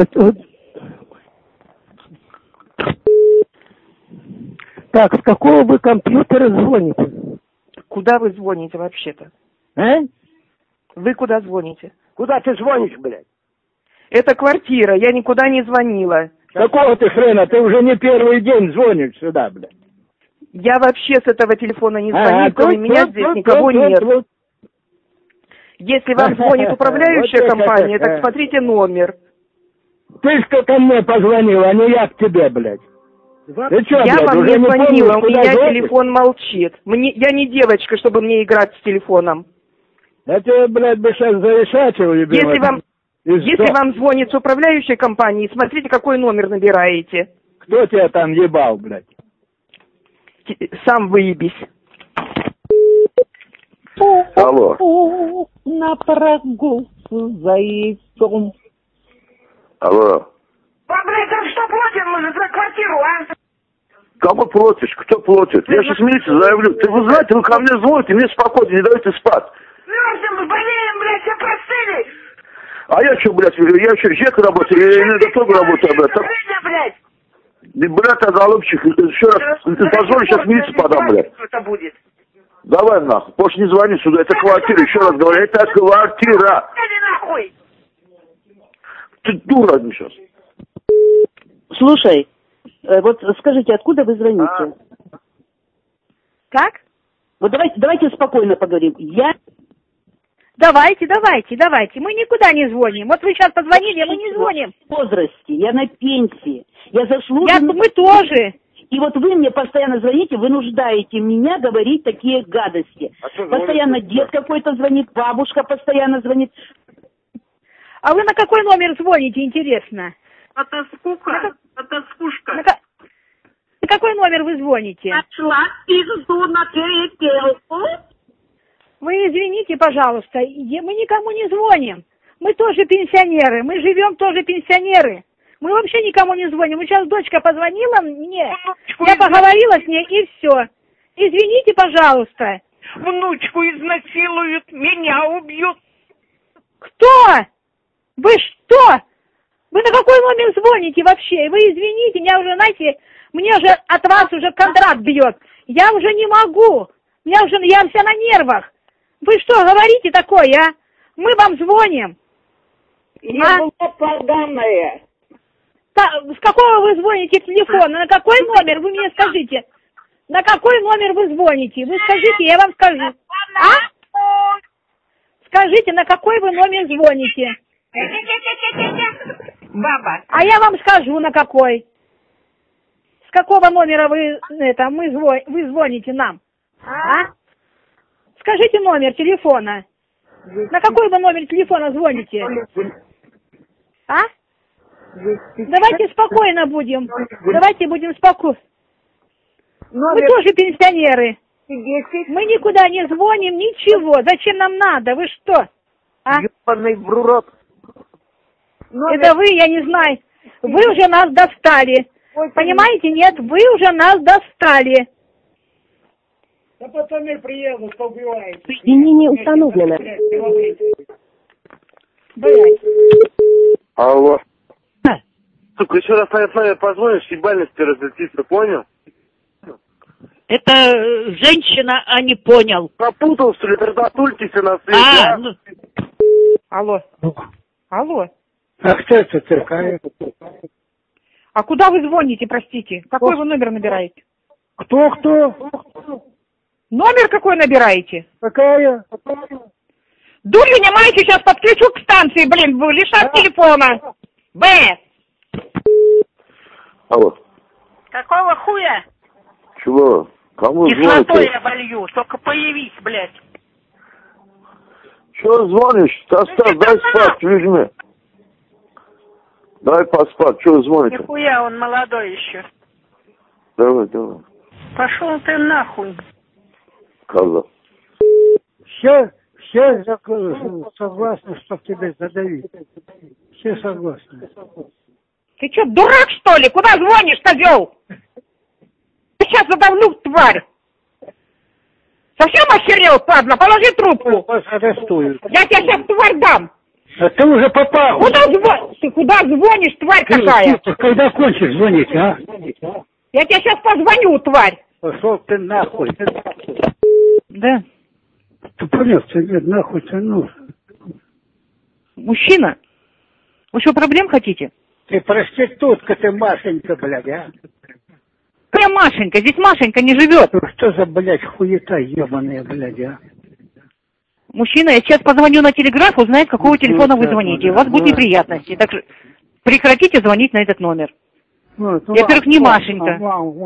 Так, с какого вы компьютера звоните? Куда вы звоните вообще-то? Вы куда звоните? Куда ты звонишь, блядь? Это квартира, я никуда не звонила. Какого ты хрена? Ты уже не первый день звонишь сюда, блядь. Я вообще с этого телефона не звоню, кроме меня здесь никого нет. Если вам звонит управляющая компания, так смотрите номер. Ты что ко мне позвонил, а не я к тебе, блядь. Ты что, я блядь, вам не звонила, помнишь, у меня звонишь? телефон молчит. Я не девочка, чтобы мне играть с телефоном. Я тебе, блядь, бы сейчас зарешачил, любимый. Если вам звонит с управляющей компании, смотрите, какой номер набираете. Кто тебя там ебал, блядь? Сам выебись. Алло. На прогулку за яйцом. Алло. Блядь, там что платим мы за квартиру, а? Кому платишь? Кто платит? Я сейчас милицию заявлю. Вы знаете, вы ко мне звоните, мне спокойно, не даете спать. Мерзнем, мы болеем, блядь, все простыли. А я что, блядь, я что, ЖЭК работаю, я энерготорг работаю, блядь. Блядь. Блядь, голубчик, еще раз, ты позволь, сейчас милицию подам, блядь. Это будет. Давай нахуй, больше не звони сюда, это квартира, еще раз говорю, это квартира. Нахуй. Ты дура сейчас. Слушай, вот скажите, откуда вы звоните? Как? Вот давайте спокойно поговорим. Давайте. Мы никуда не звоним. Вот вы сейчас позвонили, а мы не звоним. В возрасте, я на пенсии. Я заслуженный... Мы тоже. И вот вы мне постоянно звоните, вынуждаете меня говорить такие гадости. Постоянно дед какой-то звонит, бабушка постоянно звонит. А вы на какой номер звоните, интересно? Это скука. Это скучка. На какой номер вы звоните? Нашла пизду на перепелку. Вы извините, пожалуйста, мы никому не звоним. Мы тоже пенсионеры, мы живем тоже пенсионеры. Мы вообще никому не звоним. Вот сейчас дочка позвонила мне, я поговорила с ней, и все. Извините, пожалуйста, внучку изнасилуют, меня убьют. Кто? Вы что? Вы на какой номер звоните вообще? Вы извините, меня уже, знаете, мне же от вас уже контракт бьет. Я уже не могу. Я вся на нервах. Вы что говорите такое, а? Мы вам звоним. Я была поганая. С какого вы звоните телефона? На какой номер? Вы мне скажите. На какой номер вы звоните? Вы скажите, я вам скажу. А? Скажите, на какой вы номер звоните? Баба. А я вам скажу, на какой. С какого номера вы звоните нам? А? Скажите номер телефона. На какой вы номер телефона звоните? А? Давайте спокойно будем. Давайте будем спокойно. Мы тоже пенсионеры. Мы никуда не звоним, ничего. Зачем нам надо? Вы что? А? Ёбаный в рот. Это вы, я не знаю. Вы уже нас достали. Понимаете, нет? Вы уже нас достали. Да пацаны приедут, поубивают. Соединение установлено. Блять. Алло. Сука, еще раз на слове позвонишь, ебальность разлетится, понял? Это женщина, а не понял. Попутал, что ли, трататулькися на свете, Алло. Алло. А кто это такая? А куда вы звоните, простите? Какой вы номер набираете? Кто? Номер какой набираете? Какая? Дурью не маете, сейчас подключу к станции, блин, вы лишат телефона. Б. Алло. Какого хуя? Чего? Кому Кислотой звоните? я волью, только появись, блядь. Чего звонишь? Оставь, дай спать, возьми. Дай поспать, чего звоните? Нихуя, он молодой еще. Давай. Пошел ты нахуй. Сказал. Все согласны, чтоб тебя задавить. Все согласны. Ты что, дурак, что ли? Куда звонишь, козел? Я сейчас задавлю, тварь. Совсем охерел, падла? Положи трубку. Вас арестуют. Я тебе сейчас, тварь, дам. А ты уже попал. Ты куда звонишь, тварь какая? Ты когда кончишь звонить, а? Я тебе сейчас позвоню, тварь. Пошел ты нахуй. Да. Ты понял, что нет, нахуй тянул. Мужчина, вы что, проблем хотите? Ты проститутка, ты Машенька, блядь, а? Какая Машенька? Здесь Машенька не живет. Что за, блядь, хуета ебаная, блядь, а? Мужчина, я сейчас позвоню на телеграф, узнаю, с какого телефона вы звоните. У вас будут неприятности. Так что прекратите звонить на этот номер. Я, во-первых, не Машенька.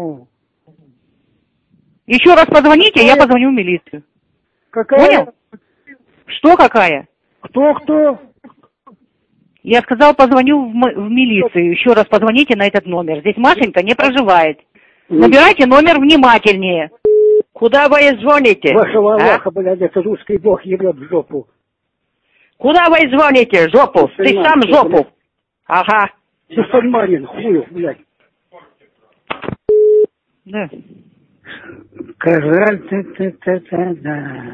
Еще раз позвоните, я позвоню в милицию. Какая? Понял? Что какая? Кто? Я сказал, позвоню в милицию. Еще раз позвоните на этот номер. Здесь Машенька не проживает. Набирайте номер внимательнее. Куда вы звоните? Вашего Аллаха, блядь, это русский бог ебет в жопу. Куда вы звоните? Жопу? Ты сам жопу. Ага. Мусульманин, хуев, блядь. Да. Казаль, да.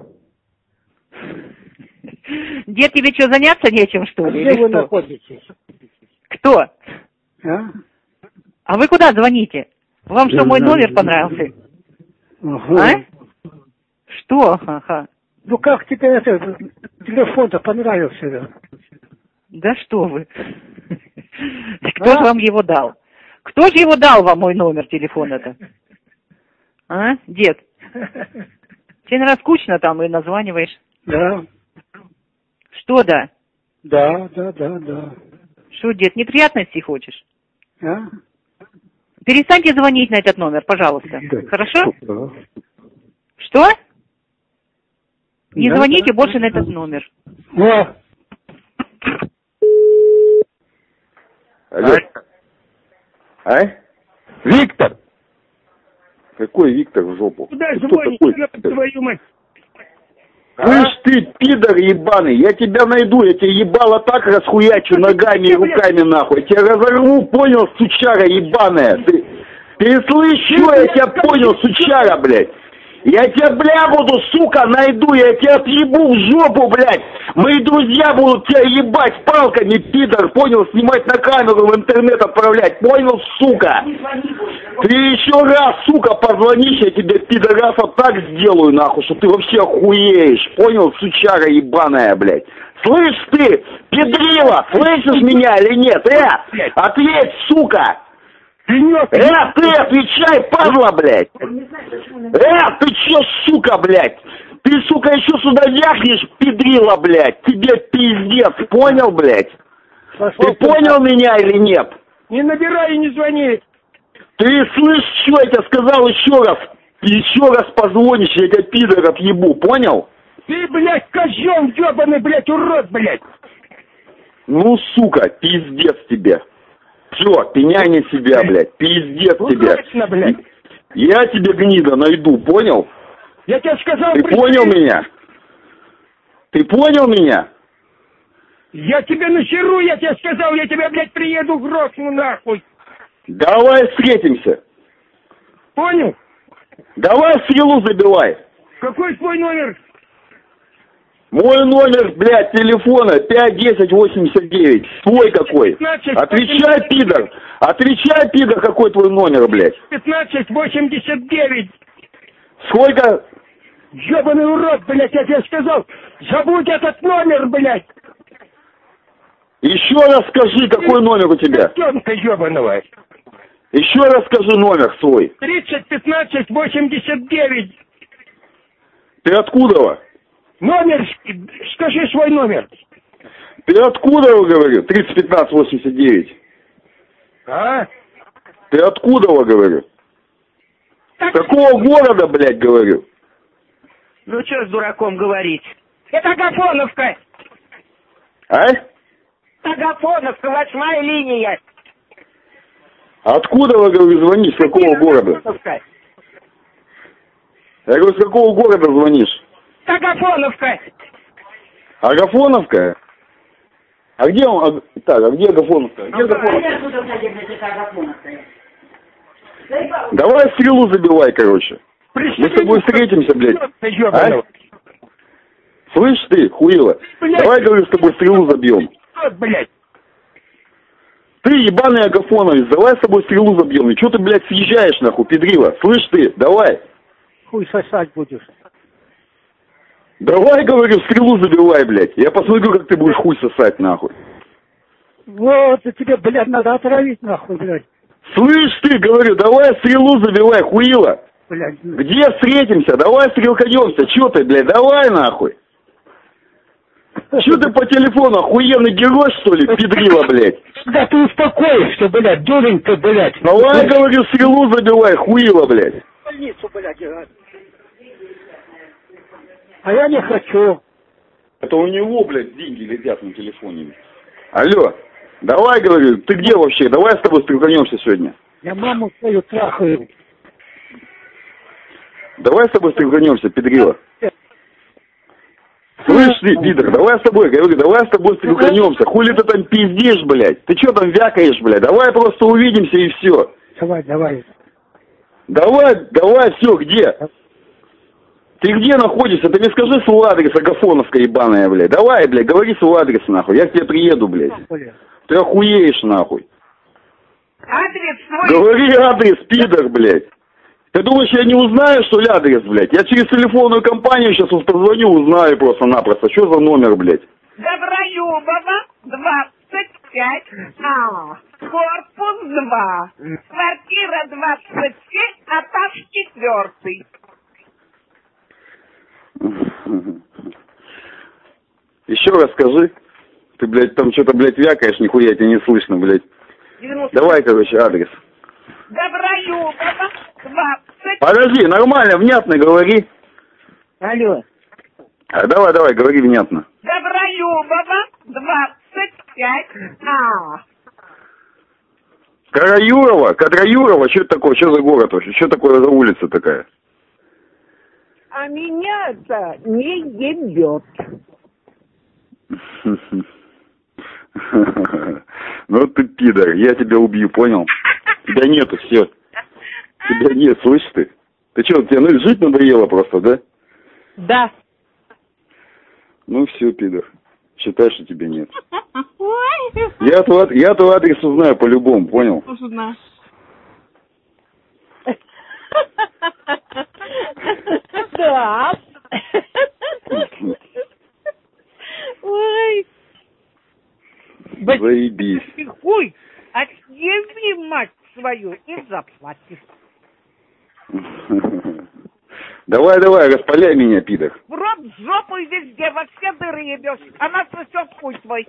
Дед, тебе что, заняться нечем, что ли? Где вы находитесь? Кто? А? А вы куда звоните? Вам что, мой номер понравился? Ага. А? Что? Ага. Ну как тебе это телефон-то понравился? Да? Да что вы? Кто же вам его дал? Кто же его дал вам, мой номер телефона-то? А, дед? Тебе, наверное, скучно там и названиваешь? Да. Что да? Да. Что, дед, неприятностей хочешь? А? Перестаньте звонить на этот номер, пожалуйста. Да. Хорошо? Да. Что? Не звоните больше на этот номер. О! Алло. А? Виктор! Какой Виктор в жопу? Куда Кто звонить? такой? Твою мать. Слышь ты, пидор ебаный, я тебя найду, я тебе ебало так расхуячу ногами и руками нахуй. Я тебя разорву, понял, сучара ебаная. Ты слышь, что я тебя понял, сучара, блядь? Я тебя, бля, буду, сука, найду, я тебя отъебу в жопу, блядь. Мои друзья будут тебя ебать палками, пидор, понял, снимать на камеру, в интернет отправлять, понял, сука? Ты еще раз, сука, позвонишь, я тебе, пидораса, так сделаю, нахуй, что ты вообще охуеешь, понял, сучара ебаная, блядь. Слышь ты, педрила, слышишь меня или нет, ответь, сука. Ты отвечай, падла, блядь! Ты чё, сука, блядь? Ты, сука, еще сюда вякнешь, педрила, блядь! Тебе пиздец, понял, блядь? Ты понял меня или нет? Не набирай и не звони! Ты слышишь, что я тебе сказал еще раз? Еще раз позвонишь, я тебя, пидор, отъебу, понял? Ты, блядь, козел ебаный, блядь, урод, блядь! Ну, сука, пиздец тебе! Все, пеняй на себя, блядь, пиздец тебе. Точно, блядь. Я тебе, гнида, найду, понял? Я тебе сказал... Ты понял меня? Ты понял меня? Я тебе нахеру, я тебе сказал, я тебя, блядь, приеду грохну нахуй. Давай встретимся. Понял? Давай стрелу забивай. Какой твой номер? Мой номер, блядь, телефона 51089. Твой какой? 15, отвечай, пидор. Отвечай, пидор, какой твой номер, блядь? 1589. Сколько? Ёбаный урод, блядь, я тебе сказал. Забудь этот номер, блядь. Еще раз скажи, какой номер у тебя? Котенка ёбаного. Еще раз скажи номер свой. 301589. Ты откуда? Номер, скажи свой номер. Ты откуда, говорю? 301589. А? Ты откуда, говорю? С какого города, блядь, говорю? Ну что с дураком говорить? Это Агафоновка. А? Агафоновка, 8-я линия. Откуда, говорю, звонишь? С какого города? Я говорю, с какого города звонишь? Агафоновка. Агафоновка? А где он? Так, а где Агафоновка? Где Агафоновка? Давай стрелу забивай, короче. Мы с тобой встретимся, блядь. А? Слышь ты, хуила? Давай, говорю, с тобой стрелу забьем. Ты, ебаный Агафоновец, давай с тобой стрелу забьем. И что ты, блядь, съезжаешь, нахуй, педрила? Слышь ты, давай. Хуй сосать будешь. Давай, говорю, стрелу забивай, блядь. Я посмотрю, как ты будешь хуй сосать, нахуй. Вот, тебе, блядь, надо отравить, нахуй, блядь. Слышь ты, говорю, давай стрелу забивай, хуила. Блядь. Где встретимся? Давай стрелканемся. Че ты, блядь, давай, нахуй. Че ты по телефону, охуенный герой, что ли, педрила, блядь? Да ты успокоишься, блядь, дурень-то, блядь. Давай, говорю, стрелу забивай, хуила, блядь. В больницу, блядь, а я не хочу. Это у него, блядь, деньги летят на телефоне. Алло, давай, говорю, ты где вообще? Давай с тобой стрелканемся сегодня. Я маму свою трахаю. Давай с тобой стрелканемся, педрила. Слышь ты, пидор, давай с тобой, говорю, давай с тобой стрелканемся. Хули ты там пиздишь, блядь? Ты что там вякаешь, блядь? Давай просто увидимся и все. Давай. Давай, все, где? Ты где находишься? Ты мне скажи свой адрес, Агафоновка ебаная, блядь. Давай, блядь, говори свой адрес, нахуй. Я к тебе приеду, блядь. Ты охуеешь, нахуй. Адрес свой. Говори адрес, пидор, блядь. Ты думаешь, я не узнаю, что ли, адрес, блядь? Я через телефонную компанию сейчас позвоню, узнаю просто-напросто. Что за номер, блядь? Доброюбова, 25, корпус 2, квартира 27, этаж 4. Еще раз скажи. Ты, блядь, там что-то, блядь, вякаешь, нихуя тебя не слышно, блядь. 90... Давай, короче, адрес. Доброюбова, 20. Подожди, нормально, внятно говори. Алло. Давай, говори внятно. Доброюбова, 25. Кадроюрова, что это такое, что за город вообще, что такое за улица такая? А меня это не ебет. Ну ты пидор, я тебя убью, понял? Тебя нету, все. Тебя нет, слышишь ты? Ты что, тебе жить надоело просто, да? Да. Ну все, пидор. Считай, что тебе нет. Я твой адрес узнаю по-любому, понял? Узнаю. Да. Ой. Заебись. Ты хуй, отъеби мать свою и заплатишь. Давай, распаляй меня, пидор. В рот, в жопу и везде, во все дыры ебешь. Она сосет хуй твой.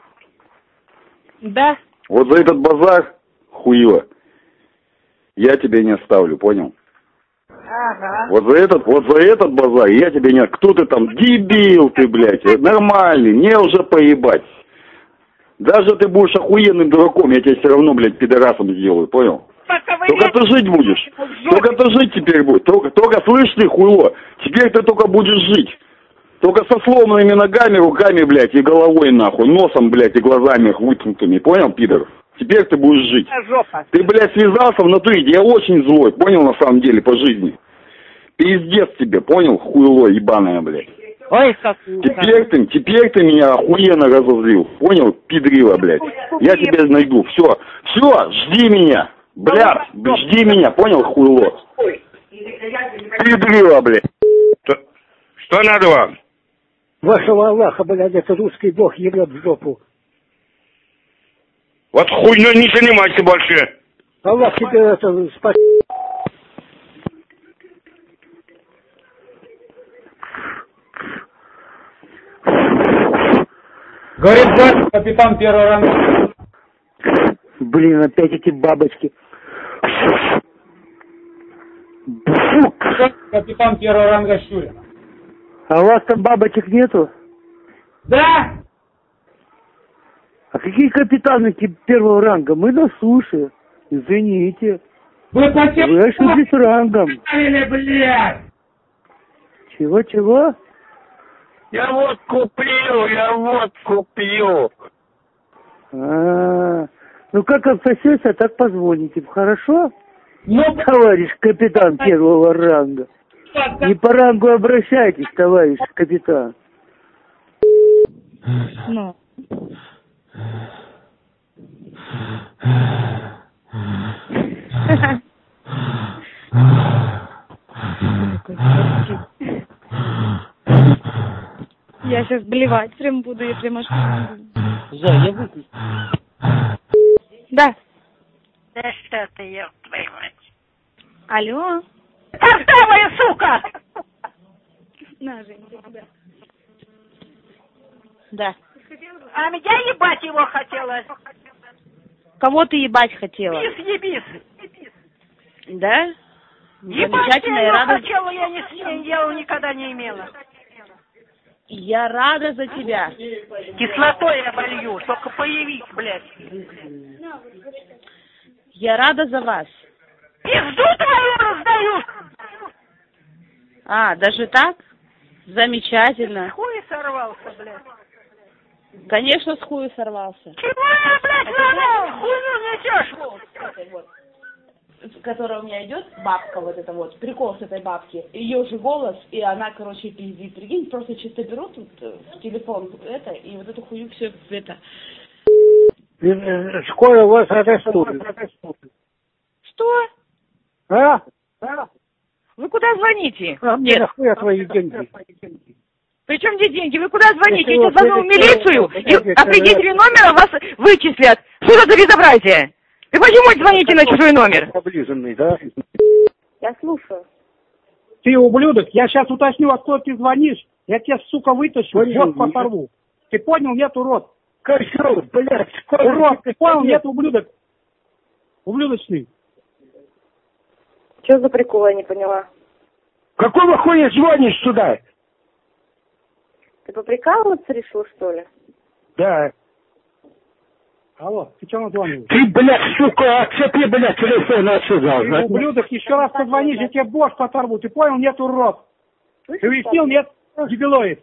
Да. Вот за этот базар, хуило, я тебя не оставлю, понял? Ага. Вот за этот базар я тебя не... Кто ты там? Дебил ты, блядь. Нормальный, мне уже поебать. Даже ты будешь охуенным дураком, я тебя все равно, блядь, пидорасом сделаю, понял? Только ты жить будешь. Только ты жить теперь будешь. Только слышь ты, хуйло, теперь ты только будешь жить. Только со сломанными ногами, руками, блядь, и головой, нахуй, носом, блядь, и глазами вытянутыми, понял, пидор? Теперь ты будешь жить. Ты, блядь, связался в натуре, я очень злой, понял, на самом деле, по жизни. Пиздец тебе, понял, хуйло ебаное, блядь. Ой, как... Теперь ты меня охуенно разозлил, понял, пидрила, блядь. Я тебя найду, все, жди меня, блядь, жди меня, понял, хуйло. Пидрила, блядь. Что надо вам? Вашего Аллаха, блядь, это русский бог ебет в жопу. Вот хуйней не занимайся больше. Аллах тебе это спасибо. Говорит, капитан первого ранга. Блин, опять эти бабочки. Капитан первого ранга Щурин. А у вас там бабочек нету? Да! А какие капитаны первого ранга? Мы на суше. Извините. Вы ошиблись рангом. Блядь! Чего? Я водку пью. Ну как отсосешься, так позвоните. Хорошо? Ну, товарищ капитан первого ранга. Не по рангу обращайтесь, товарищ капитан. Ну. Я сейчас блевать прям буду, я прям аж... Я выключу. Да. Да что ты, ёб твою мать. Алло. Картавая сука! На, Жень, да. Да. А меня ебать его хотела. Кого ты ебать хотела? Ебис. Да? Ебать Замечательно, я рада. хотела, я ни с ней дела никогда не имела. Я рада за тебя. Кислотой я болью, только появись, блядь. Я рада за вас. Пизду твою раздаю! А, даже так? Замечательно. Хуй сорвался, блядь. Конечно, с хую сорвался. Чего я, блядь, надо? Хуйню несешь? Которая у меня идет, бабка вот эта вот, прикол с этой бабки, ее же голос, и она, короче, пиздит, прикинь, просто чисто берут тут в телефон это, и вот эту хую все это. Скоро вас арестуют. Что? А? Вы куда звоните? А мне нахуя твои деньги? Причем где деньги? Вы куда звоните? Я звоню в милицию, и определители номера вас вычислят. Что это за безобразие? Вы почему звоните на чужой номер? Облизанный, да? Я слушаю. Ты ублюдок, я сейчас уточню, откуда ты звонишь. Я тебя, сука, вытащу, вот поторву. Ты понял, нет, урод? Козел, блядь, урод, ты понял, нет, ублюдок? Ублюдочный. Что за прикол, я не поняла. Какого хуя звонишь сюда? Ты поприкалываться решил, что ли? Да. Алло, ты что назвонил? Ты, блядь, сука, отцепи, блядь, телефон отсюда. Ты, ублюдок, еще раз позвонишь, я тебе бошку оторву. Ты понял, нет, урод? Ты уяснил, нет, дебилоид?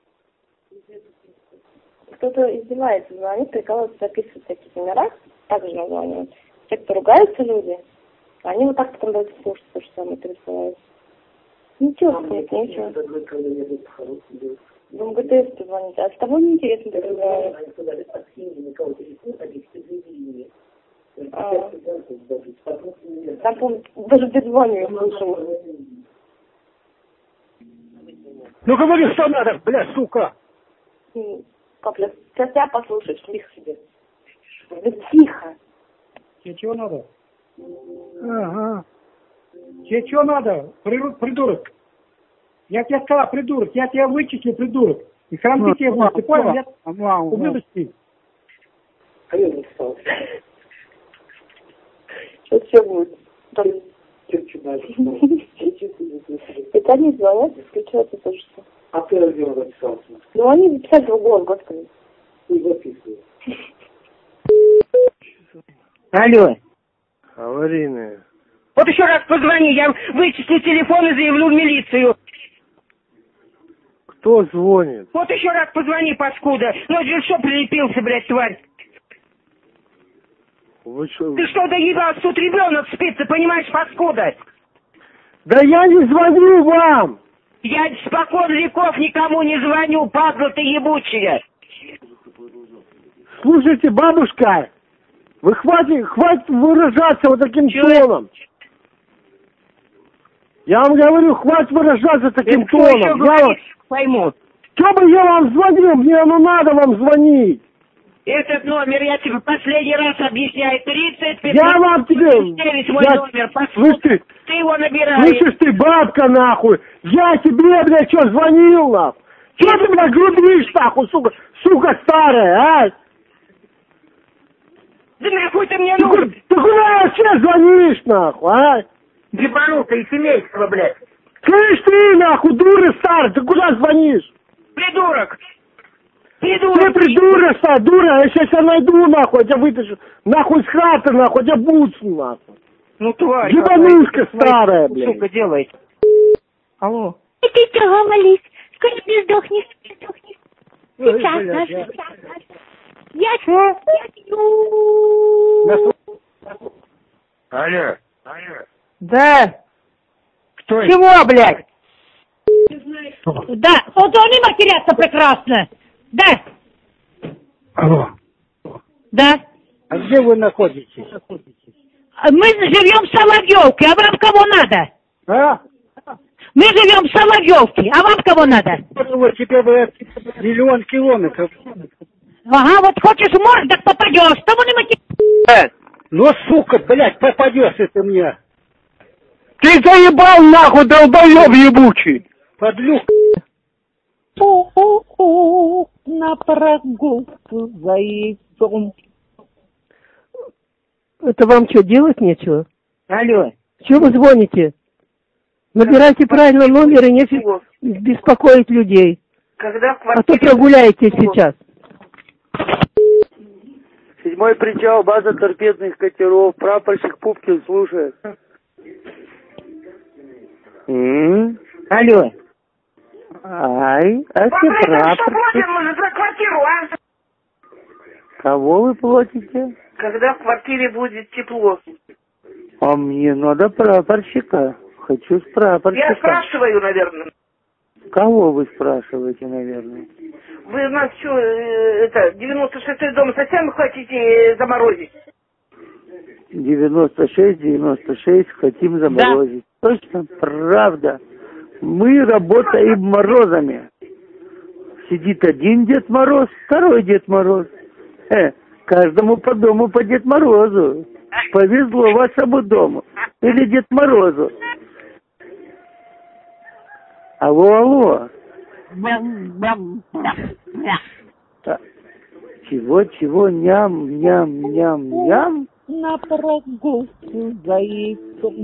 Кто-то издевается, звонит, прикалывается, записывает в таких номерах, также названивают. Те, кто ругаются люди, они вот так потом дают слушать то, что самое пересылают. Ничего, нет, ничего. В МГТС позвоните. А с тобой неинтересно разговаривать. Там, помню, даже перезвоню, я слышала. Ну говори, что надо, бля, сука. Капля, сейчас тебя послушаешь, тихо себе. Да тихо. Тебе чего надо? Ага. Тебе чего надо, придурок? Я тебе сказал, придурок, я тебя вычислю, придурок. И хранки тебе будут, ты понял, нет? Выбрости. А я не стал. Сейчас все будет. Это они звонят, включаются тоже что. А ты где он записался? Ну, они записали в голос, господи. И записывают. Алло. Аварийная. Вот еще раз позвони, я вычислю телефон и заявлю в милицию. Кто звонит? Вот еще раз позвони, паскуда. Ну, это что прилепился, блядь, тварь? Вы что? Ты что, доебался? Тут ребенок спит, ты понимаешь, паскуда? Да я не звоню вам! Я спокон веков никому не звоню, падла ты ебучая. Слушайте, бабушка, вы хватит выражаться вот таким тоном. Я вам говорю, хватит выражаться таким тоном. Пойму. Что бы я вам звонил? Мне надо вам звонить. Этот номер я тебе последний раз объясняю. 30 15 я вам тебе... 9 мой номер. Слышь ты набираешь. Слышишь ты, бабка, нахуй. Я тебе, блядь, что, звонил, нахуй? Что ты, блядь, грубишь, нахуй, сука старая, а? Да нахуй ты мне нужен? Ты куда вообще звонишь, нахуй, а? Ебанука из семейства, блядь. Слышь ты, нахуй, дура старая, ты куда звонишь? Придурок. Ты придурок, дура, я сейчас тебя найду, нахуй, я тебя вытащу, нахуй с хаты, нахуй, я тебя буцну, нахуй. Ну, тварь. Ебанушка старая, блядь. Сука, делает. Алло. Ты чего, молись? Скоро ты сдохнешь. Сейчас, Я Алло. Да. Кто чего, блядь? Да, вот они матерятся прекрасно. Да. Алло. Да. А где вы находитесь? Мы живем в Соловьевке, а вам кого надо? А? Мы живем в Соловьевке, а вам кого надо? Вот тебе, блядь, 1 000 000 километров. Ага, вот хочешь морд, так попадешь. Что вы не материтесь? Ну, сука, блядь, попадешь это мне. Ты заебал, нахуй, долбоеб ебучий. Подлюк. На прогулку за яйцом. Это вам что, делать нечего? Алло. Чего вы звоните? Набирайте правильно номер и нефиг беспокоить людей. Когда А то прогуляетесь сейчас. 7-й причал, база торпедных катеров, прапорщик Пупкин слушает. Алло. Ай, а ты прапорщик. За квартиру, а? Кого вы платите? Когда в квартире будет тепло. А мне надо прапорщика. Хочу с прапорщика. Я спрашиваю, наверное. Кого вы спрашиваете, наверное? Вы нас что, 96-й дом совсем хотите заморозить? 96 хотим заморозить. Да. Точно, правда. Мы работаем морозами. Сидит один Дед Мороз, второй Дед Мороз. Каждому по дому по Дед Морозу. Повезло вашему дому. Или Дед Морозу. Алло. Чего? Ням. На прогулку за яйцом.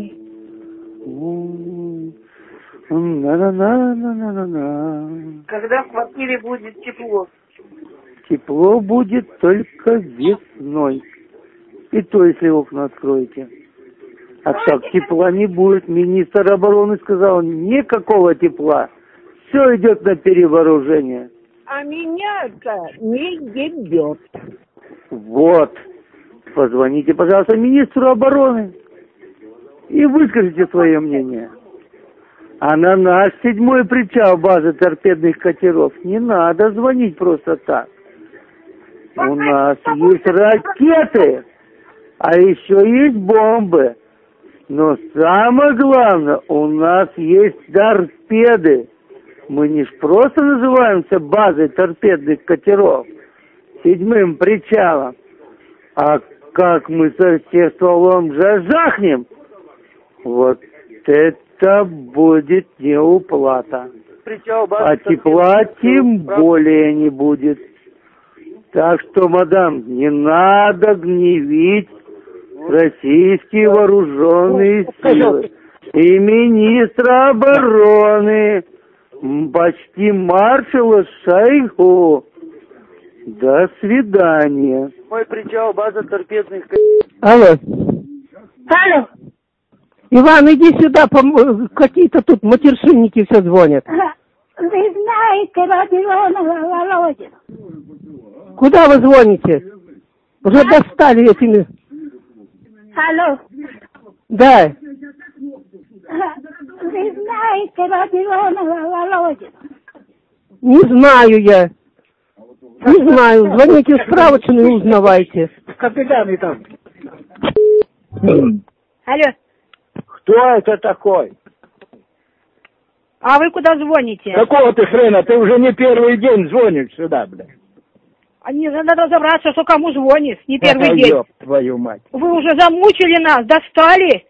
Когда в квартире будет тепло? Тепло будет только весной. И то, если окна откроете. А так тепла не будет. Министр обороны сказал, никакого тепла. Все идет на перевооружение. А меня-то не ебет. Вот. Позвоните, пожалуйста, министру обороны. И выскажите свое мнение. А на наш 7-й причал базы торпедных катеров не надо звонить просто так. У нас есть ракеты, а еще есть бомбы. Но самое главное, у нас есть торпеды. Мы не ж просто называемся базой торпедных катеров, 7-м причалом. А как мы со всех стволом жахнем, вот это будет неуплата. А тепла тем более не будет. Так что, мадам, не надо гневить российские вооруженные силы и министра обороны, почти маршала Шойгу. До свидания. Мой причал, база торпедных... Алло. Алло. Иван, иди сюда, какие-то тут матершинники все звонят. Вы знаете Родионова Володю? Куда вы звоните? Уже достали этими... Алло. Да. Вы знаете Родионова Володю? Не знаю я. Не знаю. Звоните в справочную и узнавайте. Капитан и там. Алло. Кто это такой? А вы куда звоните? Какого ты хрена? Ты уже не первый день звонишь сюда, блядь. Надо разобраться, что кому звонишь. Не первый день. Ёб твою мать. Вы уже замучили нас, достали.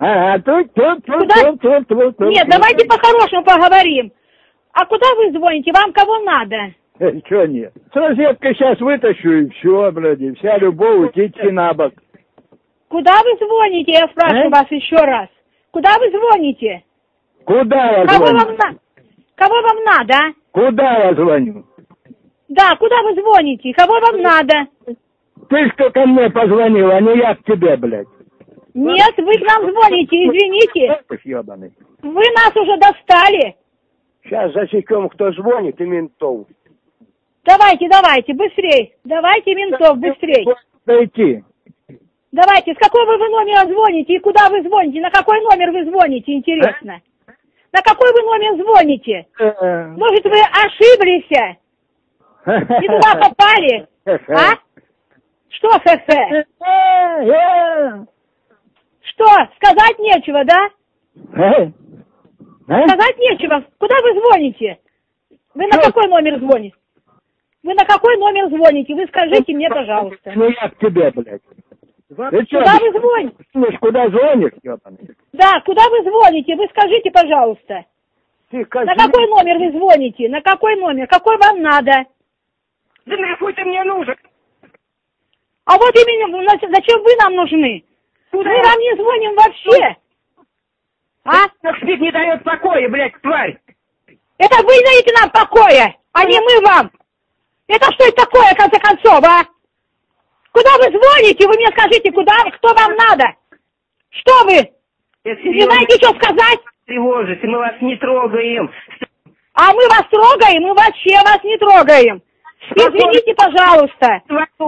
Нет, давайте по-хорошему поговорим. А куда вы звоните? Вам кого надо? Чего нет? С розеткой сейчас вытащу и все, блядь, и вся любовь утечки на бок. Куда вы звоните? Я спрашиваю вас еще раз. Куда вы звоните? Куда я Кого звоню? Кого вам надо, а? Куда я звоню? Да, куда вы звоните? Кого вам надо? Ты что ко мне позвонил, а не я к тебе, блядь. Нет, вы к нам звоните, извините. Ёбаный. Вы нас уже достали. Сейчас засекем, кто звонит, и ментов. Давайте, быстрей. Давайте ментов, быстрей. Дойти. Давайте, с какого вы номера звоните и куда вы звоните? На какой номер вы звоните, интересно? На какой вы номер звоните? Может, вы ошиблись? И туда попали? А? Что, хе-хе? Что, сказать нечего, да? Сказать нечего. Куда вы звоните? Вы на какой номер звоните? Вы на какой номер звоните? Вы скажите мне, пожалуйста. Ну я к тебе, блядь. Ты что, куда вы звоните? Куда звонишь, ёбаный? Да, куда вы звоните? Вы скажите, пожалуйста. На какой номер вы звоните? На какой номер? Какой вам надо? Да нахуй ты мне нужен? А вот именно, зачем вы нам нужны? Мы вам не звоним вообще. А? Спит не дает покоя, блядь, тварь. Это вы даете нам покоя, а не мы вам. Это что это такое, в конце концов, а? Куда вы звоните? Вы мне скажите, куда, кто вам надо? Что вы? Не знаете, что сказать? Тревожите, мы вас не трогаем. А мы вас трогаем, мы вообще вас не трогаем. Извините, пожалуйста.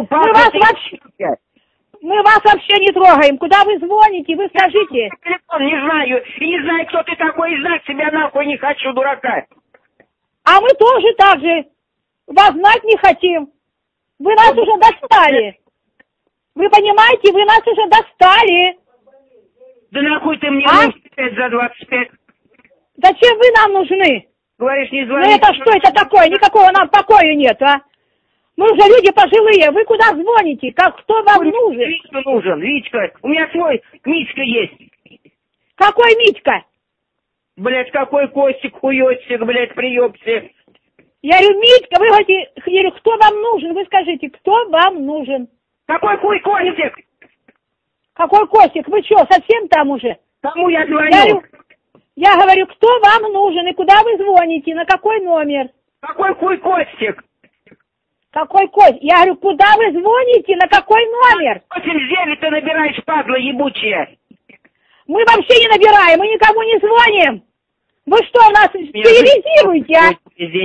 Мы вас вообще не трогаем. Куда вы звоните? Вы скажите. Телефон не знаю. И не знаю, кто ты такой, и знать себя нахуй не хочу, дурака. А мы тоже так же. Вас знать не хотим. Вы нас уже достали. Вы понимаете, вы нас уже достали. Да нахуй ты мне нужен 5 за 25? Зачем вы нам нужны? Говоришь, не звони. Ну это что это такое? Никакого нам покоя нет, а? Мы уже люди пожилые, вы куда звоните? Кто вам нужен? Витька нужен, Витька. У меня свой Митька есть. Какой Митька? Блядь, какой Костик, хуёстик, блядь, приёбся. Я говорю, Митька, вы говорите, я говорю, кто вам нужен? Вы скажите, кто вам нужен? Какой хуй Костик? Какой Костик? Вы что, совсем там уже? Кому я звоню? Я говорю, кто вам нужен и куда вы звоните, на какой номер? Какой хуй Костик? Какой Костик? Я говорю, куда вы звоните, на какой номер? 89 ты набираешь, падла ебучая. Мы вообще не набираем, мы никому не звоним. Вы что, нас терроризируете, а?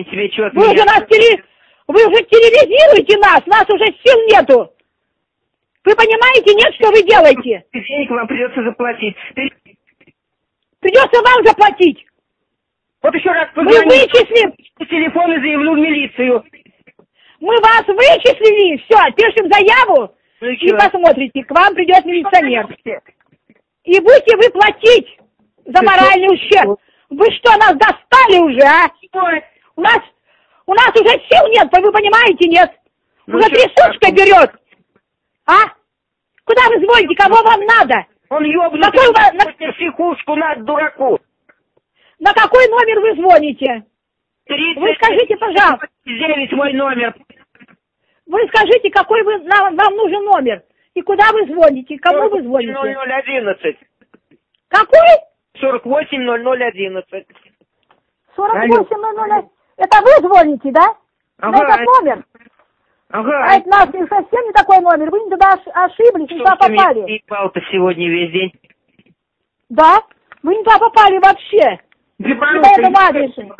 Вы уже терроризируете нас уже сил нету. Вы понимаете, нет, что вы делаете? Денег вам придется заплатить. Придется вам заплатить. Вот еще раз Мы позвоню. вычислим. Телефон и заявлю в милицию. Мы вас вычислили. Все, пишем заяву. Ну и посмотрите, к вам придет милиционер. И будете вы платить за моральный ущерб. Вы что, нас достали уже, а? У нас уже сил нет, вы понимаете, нет? Ну, уже трясучка берет. А? Куда вы звоните? Кого вам надо? Он ёбнутый, на психушку, надо дураку. На какой номер вы звоните? 30, вы скажите, пожалуйста. 9 мой номер. Вы скажите, какой вам нужен номер? И куда вы звоните? Кому вы звоните? 0011. Какой? 480011. 4800. Это вы звоните, да? Ага. На этот номер? Ага. А это наш совсем не такой номер. Вы не туда ошиблись, не туда попали. Ты ебал-то сегодня весь день. Да? Вы не туда попали вообще. Не по этому адресу.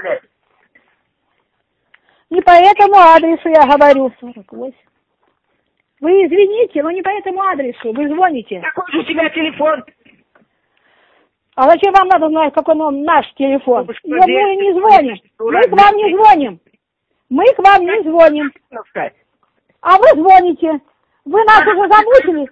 Не по этому адресу я говорю. 48. Вы извините, но не по этому адресу. Вы звоните. Какой же у тебя телефон? А зачем вам надо знать, какой наш телефон? Мы не звоним. Мы к вам не звоним. Мы к вам не звоним. А вы звоните. Вы нас уже замучили.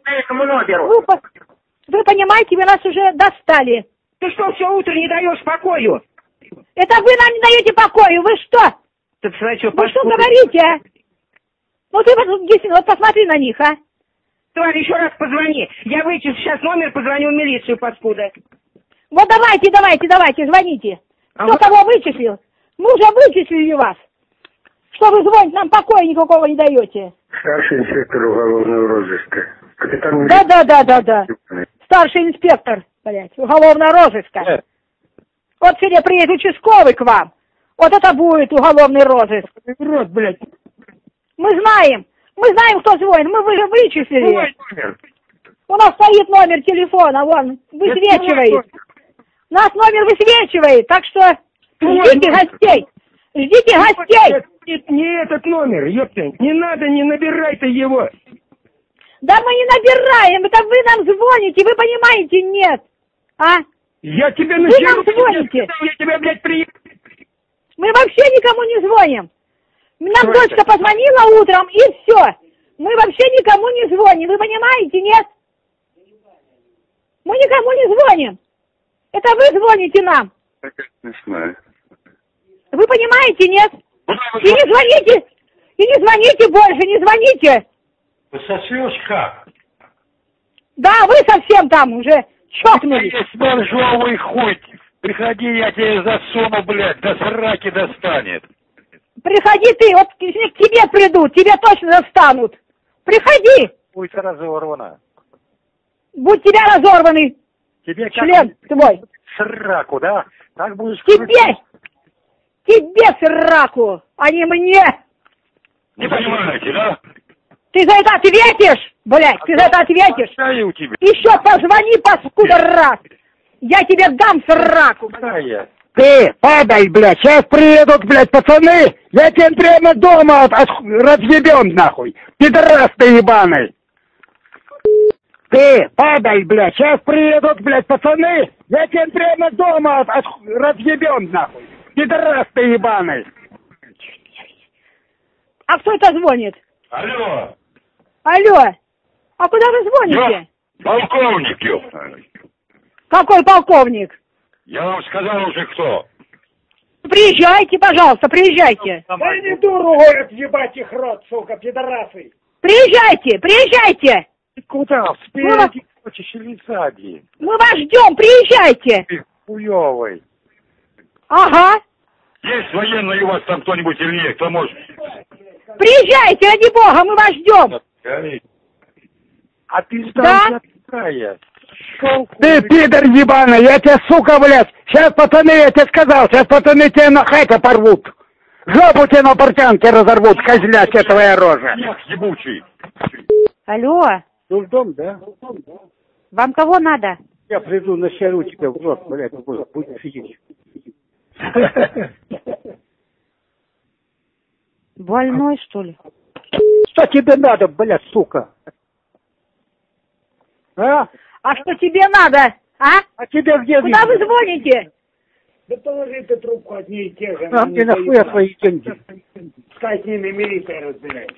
Вы понимаете, вы нас уже достали. Ты что, все утро не даешь покою? Это вы нам не даете покою. Вы что? Ты вы что говорите, а? Ну ты вот посмотри на них, а? Тварь, еще раз позвони. Я вычислю сейчас номер, позвоню в милицию, паскуда. Вот давайте, звоните. Кто кого вычислил? Мы уже вычислили вас. Что вы звоните, нам покоя никакого не даете. Старший инспектор уголовного розыска. Капитан... Да. Старший инспектор, блядь, уголовного розыска. Вот сегодня приедет участковый к вам. Вот это будет уголовный розыск. Рот, блядь. Мы знаем, кто звонит. Мы уже вычислили. У нас стоит номер телефона, вон, высвечивает. Нас номер высвечивает, так что ждите гостей. Ждите гостей. Не этот номер, ёптень. Не надо, не набирай-то его. Да мы не набираем, это вы нам звоните, вы понимаете, нет. А? Я тебе вы нам звоните. Я тебя, блядь, Мы вообще никому не звоним. Нам дочка позвонила утром, и все. Мы вообще никому не звоним, вы понимаете, нет? Мы никому не звоним. Это вы звоните нам. Не знаю. Вы понимаете, нет? И не звоните больше, не звоните. Ты сосешь как? Да, вы совсем там уже чокнулись. Боржовый хуй. Приходи, я тебе засуну, блядь, до сраки достанет. Приходи ты, вот к тебе придут, тебе точно достанут. Приходи. Будь разорвана. Будь тебя разорванный. Тебе член твой. Сраку, да? Так будешь... Тебе сраку, а не мне. Не понимаете, да? Ты за это ответишь, блядь, ты за это ответишь. Еще позвони, паскуда, раз. Я тебе дам сраку. Ты, падай, блядь, сейчас приедут, блядь, пацаны, я тебе прямо дома разъебем, нахуй. Пидорас ты ебаный. Ты, падай, блядь, сейчас приедут, блядь, пацаны, я тебе прямо дома разъебем, нахуй. Пидорас ты ебаный. А кто это звонит? Алло. А куда вы звоните? Полковник, ёпта. Какой полковник? Я вам сказал уже кто. Приезжайте, пожалуйста, приезжайте. Да не дуру, говорят, ебать их рот, сука, пидорасы. Приезжайте. Куда? Спереди хочешь или сзади? Мы вас ждем, приезжайте. Ты хуёвый. Ага. Есть военный у вас там кто-нибудь или нет? Кто может? Приезжайте, ради бога, мы вас ждем. А ты да? Такая. Ты пидор ебаный, я тебе, сука, блядь, сейчас пацаны, я тебе сказал, сейчас пацаны тебя на хате порвут. Жопу тебе на портянке разорвут, козлячья твоя рожа. Ебучий. Алло. Дом, да? Вам кого надо? Я приду, начару тебя в рот, блядь, будешь сидеть. Больной, что ли? Что тебе надо, блядь, сука? А? А что тебе надо, а? А тебе где? Куда вы звоните? Да положи ты трубку, одни и те же. А мне нахуя твои деньги? Пускай с ними милиция разбирает.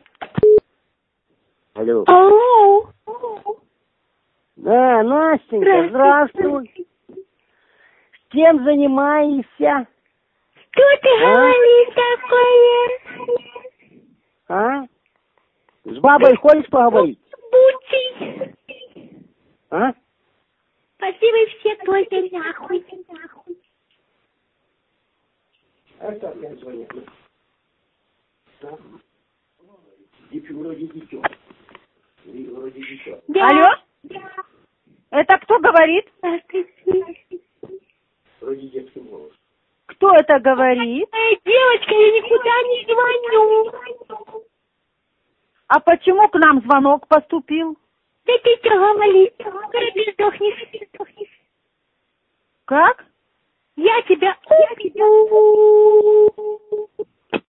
Алло. Алло. Да, Настенька, здравствуй. Чем занимаешься? Что ты говоришь такое? А? С бабой хочешь поговорить? Бути. А? Пошли вы все тоже нахуй. А что я звоню? Вроде дитё. Вроде дитё. Да. Алло? Это кто говорит? Вроде детский голос. Кто это говорит? Девочка, я никуда не звоню. А почему к нам звонок поступил? Да ты что говоришь? Скоро ты сдохнешь. Как? Я тебя убью.